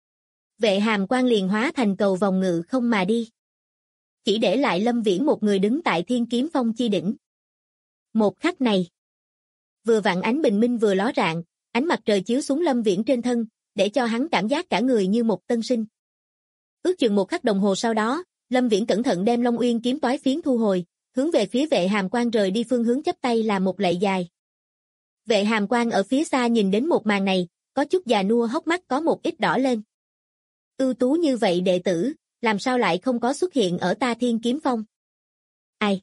[SPEAKER 2] Vệ Hàm Quan liền hóa thành cầu vòng ngự không mà đi. Chỉ để lại Lâm Viễn một người đứng tại Thiên Kiếm Phong chi đỉnh. Một khắc này. Vừa vặn ánh bình minh vừa ló rạng, ánh mặt trời chiếu xuống Lâm Viễn trên thân, để cho hắn cảm giác cả người như một tân sinh. Ước chừng một khắc đồng hồ sau đó, Lâm Viễn cẩn thận đem Long Uyên kiếm toái phiến thu hồi, hướng về phía Vệ Hàm Quan rời đi phương hướng chắp tay làm một lạy dài. Vệ Hàm Quan ở phía xa nhìn đến một màn này, có chút già nua hốc mắt có một ít đỏ lên. Ưu tú như vậy đệ tử, làm sao lại không có xuất hiện ở ta Thiên Kiếm Phong? Ai?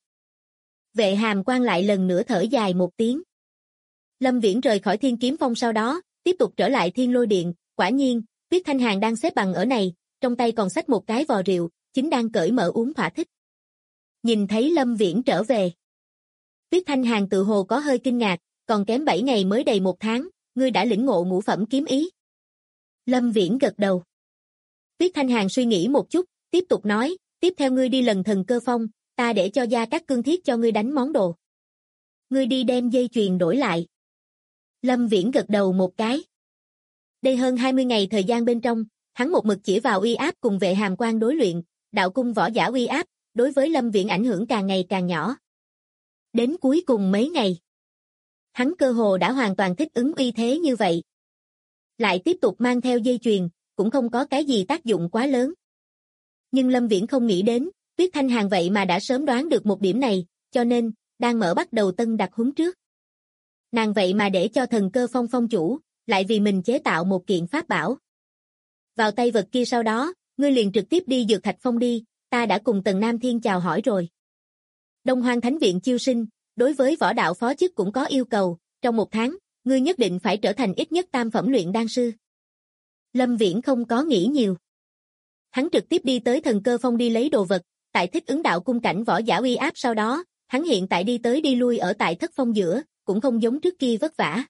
[SPEAKER 2] Vệ Hàm Quan lại lần nữa thở dài một tiếng. Lâm Viễn rời khỏi Thiên Kiếm Phong sau đó, tiếp tục trở lại Thiên Lôi Điện, quả nhiên, Tuyết Thanh Hàn đang xếp bằng ở này, trong tay còn xách một cái vò rượu, chính đang cởi mở uống thỏa thích. Nhìn thấy Lâm Viễn trở về. Tuyết Thanh Hàn tự hồ có hơi kinh ngạc, còn kém 7 ngày mới đầy một tháng, ngươi đã lĩnh ngộ ngũ phẩm kiếm ý. Lâm Viễn gật đầu. Tuyết Thanh Hàn suy nghĩ một chút, tiếp tục nói, tiếp theo ngươi đi lần Thần Cơ Phong, ta để cho Gia Cát Cương Thiết cho ngươi đánh món đồ. Ngươi đi đem dây chuyền đổi lại. Lâm Viễn gật đầu một cái. Đây hơn 20 ngày thời gian bên trong, hắn một mực chỉ vào uy áp cùng Vệ Hàm Quan đối luyện, đạo cung võ giả uy áp, đối với Lâm Viễn ảnh hưởng càng ngày càng nhỏ. Đến cuối cùng mấy ngày, hắn cơ hồ đã hoàn toàn thích ứng uy thế như vậy. Lại tiếp tục mang theo dây chuyền, cũng không có cái gì tác dụng quá lớn. Nhưng Lâm Viễn không nghĩ đến, Tuyết Thanh Hàn vậy mà đã sớm đoán được một điểm này, cho nên, đang mở bắt đầu tân đặc huấn trước. Nàng vậy mà để cho Thần Cơ Phong phong chủ, lại vì mình chế tạo một kiện pháp bảo. Vào tay vật kia sau đó, ngươi liền trực tiếp đi Dược Thạch Phong đi, ta đã cùng Tần Nam Thiên chào hỏi rồi. Đông Hoang Thánh Viện chiêu sinh, đối với võ đạo phó chức cũng có yêu cầu, trong một tháng, ngươi nhất định phải trở thành ít nhất tam phẩm luyện đan sư. Lâm Viễn không có nghĩ nhiều. Hắn trực tiếp đi tới Thần Cơ Phong đi lấy đồ vật, tại thích ứng đạo cung cảnh võ giả uy áp sau đó, hắn hiện tại đi tới đi lui ở tại Thất Phong giữa, cũng không giống trước kia vất vả.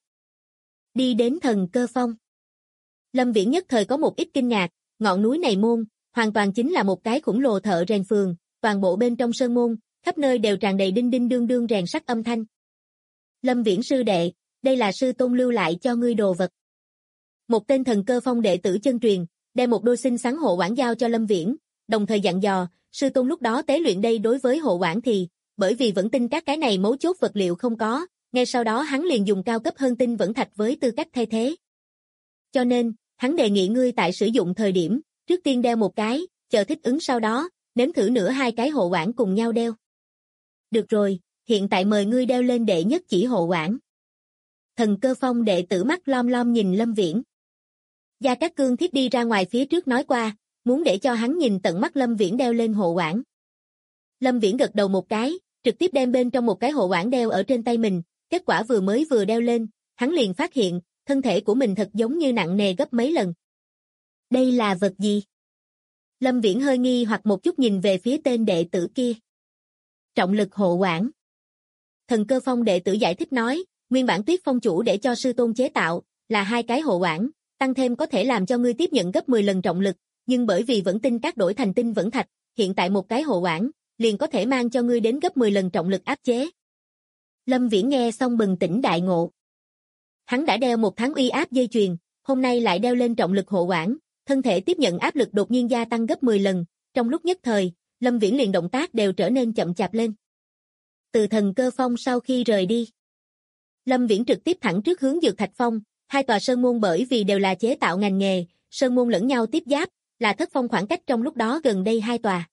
[SPEAKER 2] Đi đến Thần Cơ Phong. Lâm Viễn nhất thời có một ít kinh ngạc, ngọn núi này môn, hoàn toàn chính là một cái khủng lồ thợ rèn phường, toàn bộ bên trong sơn môn, khắp nơi đều tràn đầy đinh đinh đương đương rèn sắt âm thanh. Lâm Viễn sư đệ, đây là sư tôn lưu lại cho ngươi đồ vật. Một tên Thần Cơ Phong đệ tử chân truyền, đem một đôi xinh xắn hộ quản giao cho Lâm Viễn, đồng thời dặn dò, sư tôn lúc đó tế luyện đây đối với hộ quản thì, bởi vì vẫn tin các cái này mấu chốt vật liệu không có, ngay sau đó hắn liền dùng cao cấp hơn tinh vẫn thạch với tư cách thay thế. Cho nên, hắn đề nghị ngươi tại sử dụng thời điểm, trước tiên đeo một cái, chờ thích ứng sau đó, nếm thử nữa hai cái hộ quản cùng nhau đeo. Được rồi, hiện tại mời ngươi đeo lên đệ nhất chỉ hộ quản. Thần Cơ Phong đệ tử mắt lom lom nhìn Lâm Viễn. Gia Cát Cương Thiết đi ra ngoài phía trước nói qua, muốn để cho hắn nhìn tận mắt Lâm Viễn đeo lên hộ quản. Lâm Viễn gật đầu một cái, trực tiếp đem bên trong một cái hộ quản đeo ở trên tay mình, kết quả vừa đeo lên, hắn liền phát hiện, thân thể của mình thật giống như nặng nề gấp mấy lần. Đây là vật gì? Lâm Viễn hơi nghi hoặc một chút nhìn về phía tên đệ tử kia. Trọng lực hộ quản. Thần Cơ Phong đệ tử giải thích nói, nguyên bản Tuyết Phong chủ để cho sư tôn chế tạo, là 2 cái hộ quản, tăng thêm có thể làm cho ngươi tiếp nhận gấp 10 lần trọng lực, nhưng bởi vì vẫn tinh các đổi thành tinh vẫn thạch, hiện tại một cái hộ quản, liền có thể mang cho ngươi đến gấp 10 lần trọng lực áp chế. Lâm Viễn nghe xong bừng tỉnh đại ngộ. Hắn đã đeo 1 tháng uy áp dây chuyền, hôm nay lại đeo lên trọng lực hộ quản, thân thể tiếp nhận áp lực đột nhiên gia tăng gấp 10 lần, trong lúc nhất thời, Lâm Viễn liền động tác đều trở nên chậm chạp lên. Từ Thần Cơ Phong sau khi rời đi, Lâm Viễn trực tiếp thẳng trước hướng Dược Thạch Phong, 2 tòa sơn môn bởi vì đều là chế tạo ngành nghề, sơn môn lẫn nhau tiếp giáp, là thất phong khoảng cách trong lúc đó gần đây 2 tòa.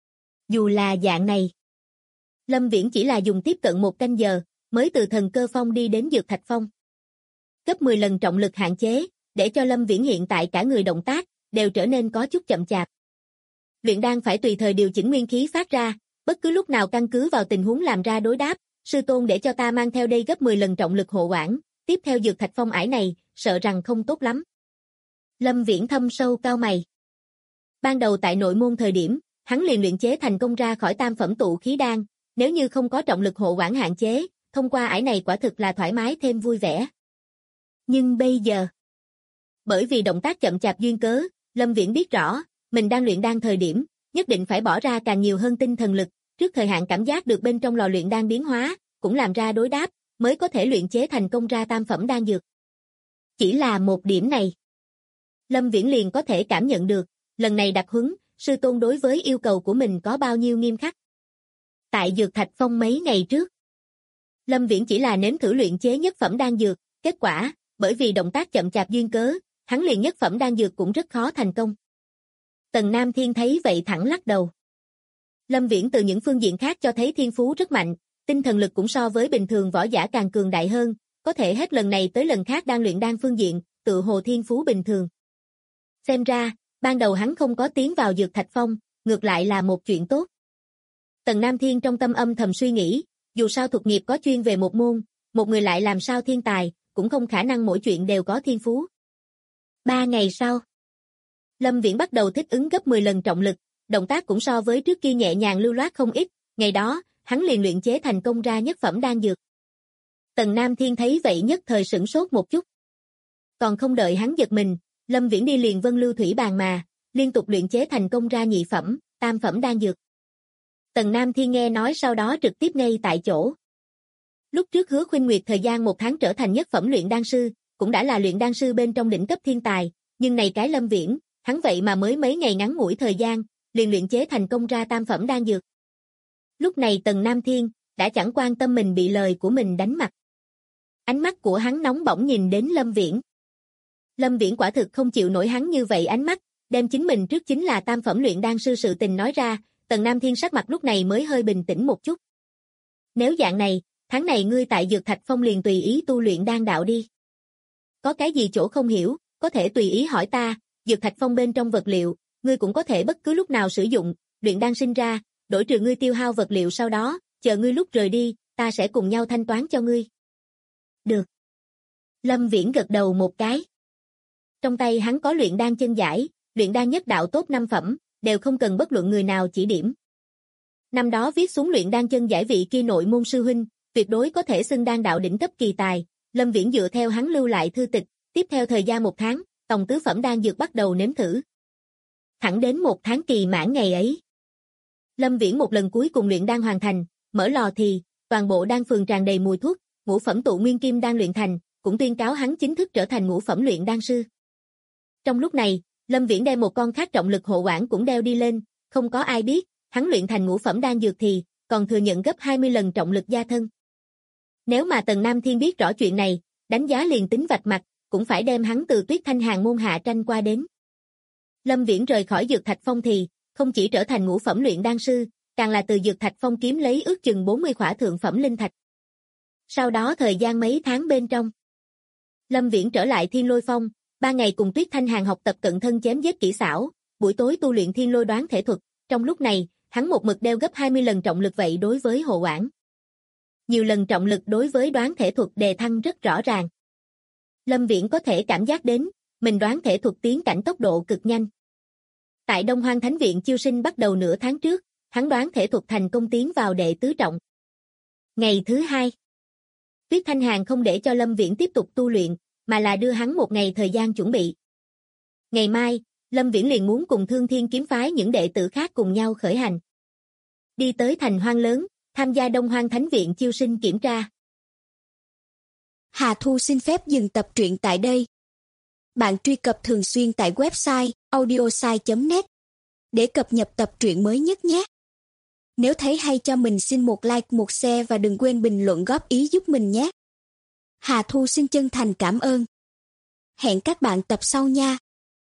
[SPEAKER 2] Dù là dạng này, Lâm Viễn chỉ là dùng tiếp cận 1 canh giờ, mới từ Thần Cơ Phong đi đến Dược Thạch Phong. Gấp 10 lần trọng lực hạn chế, để cho Lâm Viễn hiện tại cả người động tác, đều trở nên có chút chậm chạp. Luyện đan phải tùy thời điều chỉnh nguyên khí phát ra, bất cứ lúc nào căn cứ vào tình huống làm ra đối đáp, sư tôn để cho ta mang theo đây gấp 10 lần trọng lực hộ quản, tiếp theo Dược Thạch Phong ải này, sợ rằng không tốt lắm. Lâm Viễn thâm sâu cau mày. Ban đầu tại nội môn thời điểm, hắn liền luyện chế thành công ra khỏi tam phẩm tụ khí đan, nếu như không có trọng lực hộ quản hạn chế, thông qua ải này quả thực là thoải mái thêm vui vẻ. Nhưng bây giờ, bởi vì động tác chậm chạp duyên cớ, Lâm Viễn biết rõ, mình đang luyện đan thời điểm, nhất định phải bỏ ra càng nhiều hơn tinh thần lực, trước thời hạn cảm giác được bên trong lò luyện đan biến hóa, cũng làm ra đối đáp, mới có thể luyện chế thành công ra tam phẩm đan dược. Chỉ là một điểm này, Lâm Viễn liền có thể cảm nhận được, lần này đặc huấn, sư tôn đối với yêu cầu của mình có bao nhiêu nghiêm khắc. Tại Dược Thạch Phong mấy ngày trước, Lâm Viễn chỉ là nếm thử luyện chế nhất phẩm đan dược, kết quả, bởi vì động tác chậm chạp duyên cớ, hắn liền nhất phẩm đan dược cũng rất khó thành công. Tần Nam Thiên thấy vậy thẳng lắc đầu. Lâm Viễn từ những phương diện khác cho thấy thiên phú rất mạnh, tinh thần lực cũng so với bình thường võ giả càng cường đại hơn, có thể hết lần này tới lần khác đang luyện đan phương diện, tự hồ thiên phú bình thường. Xem ra, ban đầu hắn không có tiến vào Dược Thạch Phong, ngược lại là một chuyện tốt. Tần Nam Thiên trong tâm âm thầm suy nghĩ, dù sao thuộc nghiệp có chuyên về một môn, một người lại làm sao thiên tài, cũng không khả năng mỗi chuyện đều có thiên phú. 3 ngày sau, Lâm Viễn bắt đầu thích ứng gấp 10 lần trọng lực, động tác cũng so với trước kia nhẹ nhàng lưu loát không ít, ngày đó, hắn liền luyện chế thành công ra nhất phẩm đan dược. Tần Nam Thiên thấy vậy nhất thời sửng sốt một chút. Còn không đợi hắn giật mình, Lâm Viễn đi liền vân lưu thủy bàn mà, liên tục luyện chế thành công ra nhị phẩm, tam phẩm đan dược. Tần Nam Thiên nghe nói sau đó trực tiếp ngay tại chỗ. Lúc trước Hứa Khuynh Nguyệt thời gian 1 tháng trở thành nhất phẩm luyện đan sư, cũng đã là luyện đan sư bên trong đỉnh cấp thiên tài, nhưng này cái Lâm Viễn, hắn vậy mà mới mấy ngày ngắn ngủi thời gian, liền luyện chế thành công ra tam phẩm đan dược. Lúc này Tần Nam Thiên, đã chẳng quan tâm mình bị lời của mình đánh mặt. Ánh mắt của hắn nóng bỏng nhìn đến Lâm Viễn. Lâm Viễn quả thực không chịu nổi hắn như vậy ánh mắt, đem chính mình trước chính là tam phẩm luyện đan sư sự tình nói ra, Tần Nam Thiên sắc mặt lúc này mới hơi bình tĩnh một chút. Nếu dạng này, tháng này ngươi tại Dược Thạch Phong liền tùy ý tu luyện đan đạo đi. Có cái gì chỗ không hiểu, có thể tùy ý hỏi ta, Dược Thạch Phong bên trong vật liệu, ngươi cũng có thể bất cứ lúc nào sử dụng, luyện đan sinh ra, đổi trừ ngươi tiêu hao vật liệu sau đó, chờ ngươi lúc rời đi, ta sẽ cùng nhau thanh toán cho ngươi. Được. Lâm Viễn gật đầu một cái. Trong tay hắn có luyện đan chân giải, luyện đan nhất đạo top 5 phẩm, đều không cần bất luận người nào chỉ điểm. Năm đó viết xuống luyện đan chân giải vị kia nội môn sư huynh, tuyệt đối có thể xưng đan đạo đỉnh cấp kỳ tài, Lâm Viễn dựa theo hắn lưu lại thư tịch, tiếp theo thời gian 1 tháng, tòng tứ phẩm đan dược bắt đầu nếm thử. Thẳng đến 1 tháng kỳ mãn ngày ấy, Lâm Viễn một lần cuối cùng luyện đan hoàn thành, mở lò thì, toàn bộ đan phường tràn đầy mùi thuốc, ngũ phẩm tụ nguyên kim đan luyện thành, cũng tuyên cáo hắn chính thức trở thành ngũ phẩm luyện đan sư. Trong lúc này, Lâm Viễn đem một con khác trọng lực hộ quản cũng đeo đi lên, không có ai biết, hắn luyện thành ngũ phẩm đan dược thì, còn thừa nhận gấp 20 lần trọng lực gia thân. Nếu mà Tần Nam Thiên biết rõ chuyện này, đánh giá liền tính vạch mặt, cũng phải đem hắn từ Tuyết Thanh Hàn môn hạ tranh qua đến. Lâm Viễn rời khỏi Dược Thạch Phong thì, không chỉ trở thành ngũ phẩm luyện đan sư, càng là từ Dược Thạch Phong kiếm lấy ước chừng 40 khỏa thượng phẩm linh thạch. Sau đó thời gian mấy tháng bên trong, Lâm Viễn trở lại Thiên Lôi Phong, 3 ngày cùng Tuyết Thanh Hàn học tập cận thân chém giết kỹ xảo, buổi tối tu luyện Thiên Lôi đoán thể thuật, trong lúc này, hắn một mực đeo gấp 20 lần trọng lực vậy đối với hộ quản. Nhiều lần trọng lực đối với đoán thể thuật đề thăng rất rõ ràng. Lâm Viễn có thể cảm giác đến, mình đoán thể thuật tiến cảnh tốc độ cực nhanh. Tại Đông Hoang Thánh Viện chiêu sinh bắt đầu nửa tháng trước, hắn đoán thể thuật thành công tiến vào đệ tứ trọng. Ngày thứ hai, Tuyết Thanh Hàn không để cho Lâm Viễn tiếp tục tu luyện, mà là đưa hắn một ngày thời gian chuẩn bị. Ngày mai, Lâm Viễn liền muốn cùng Thương Thiên kiếm phái những đệ tử khác cùng nhau khởi hành. Đi tới thành hoang lớn, tham gia Đông Hoang Thánh Viện chiêu sinh kiểm tra.
[SPEAKER 3] Hà Thu xin phép dừng tập truyện tại đây. Bạn truy cập thường xuyên tại website audiosai.net để cập nhật tập truyện mới nhất nhé. Nếu thấy hay cho mình xin một like, một share và đừng quên bình luận góp ý giúp mình nhé. Hà Thu xin chân thành cảm ơn. Hẹn các bạn tập sau nha.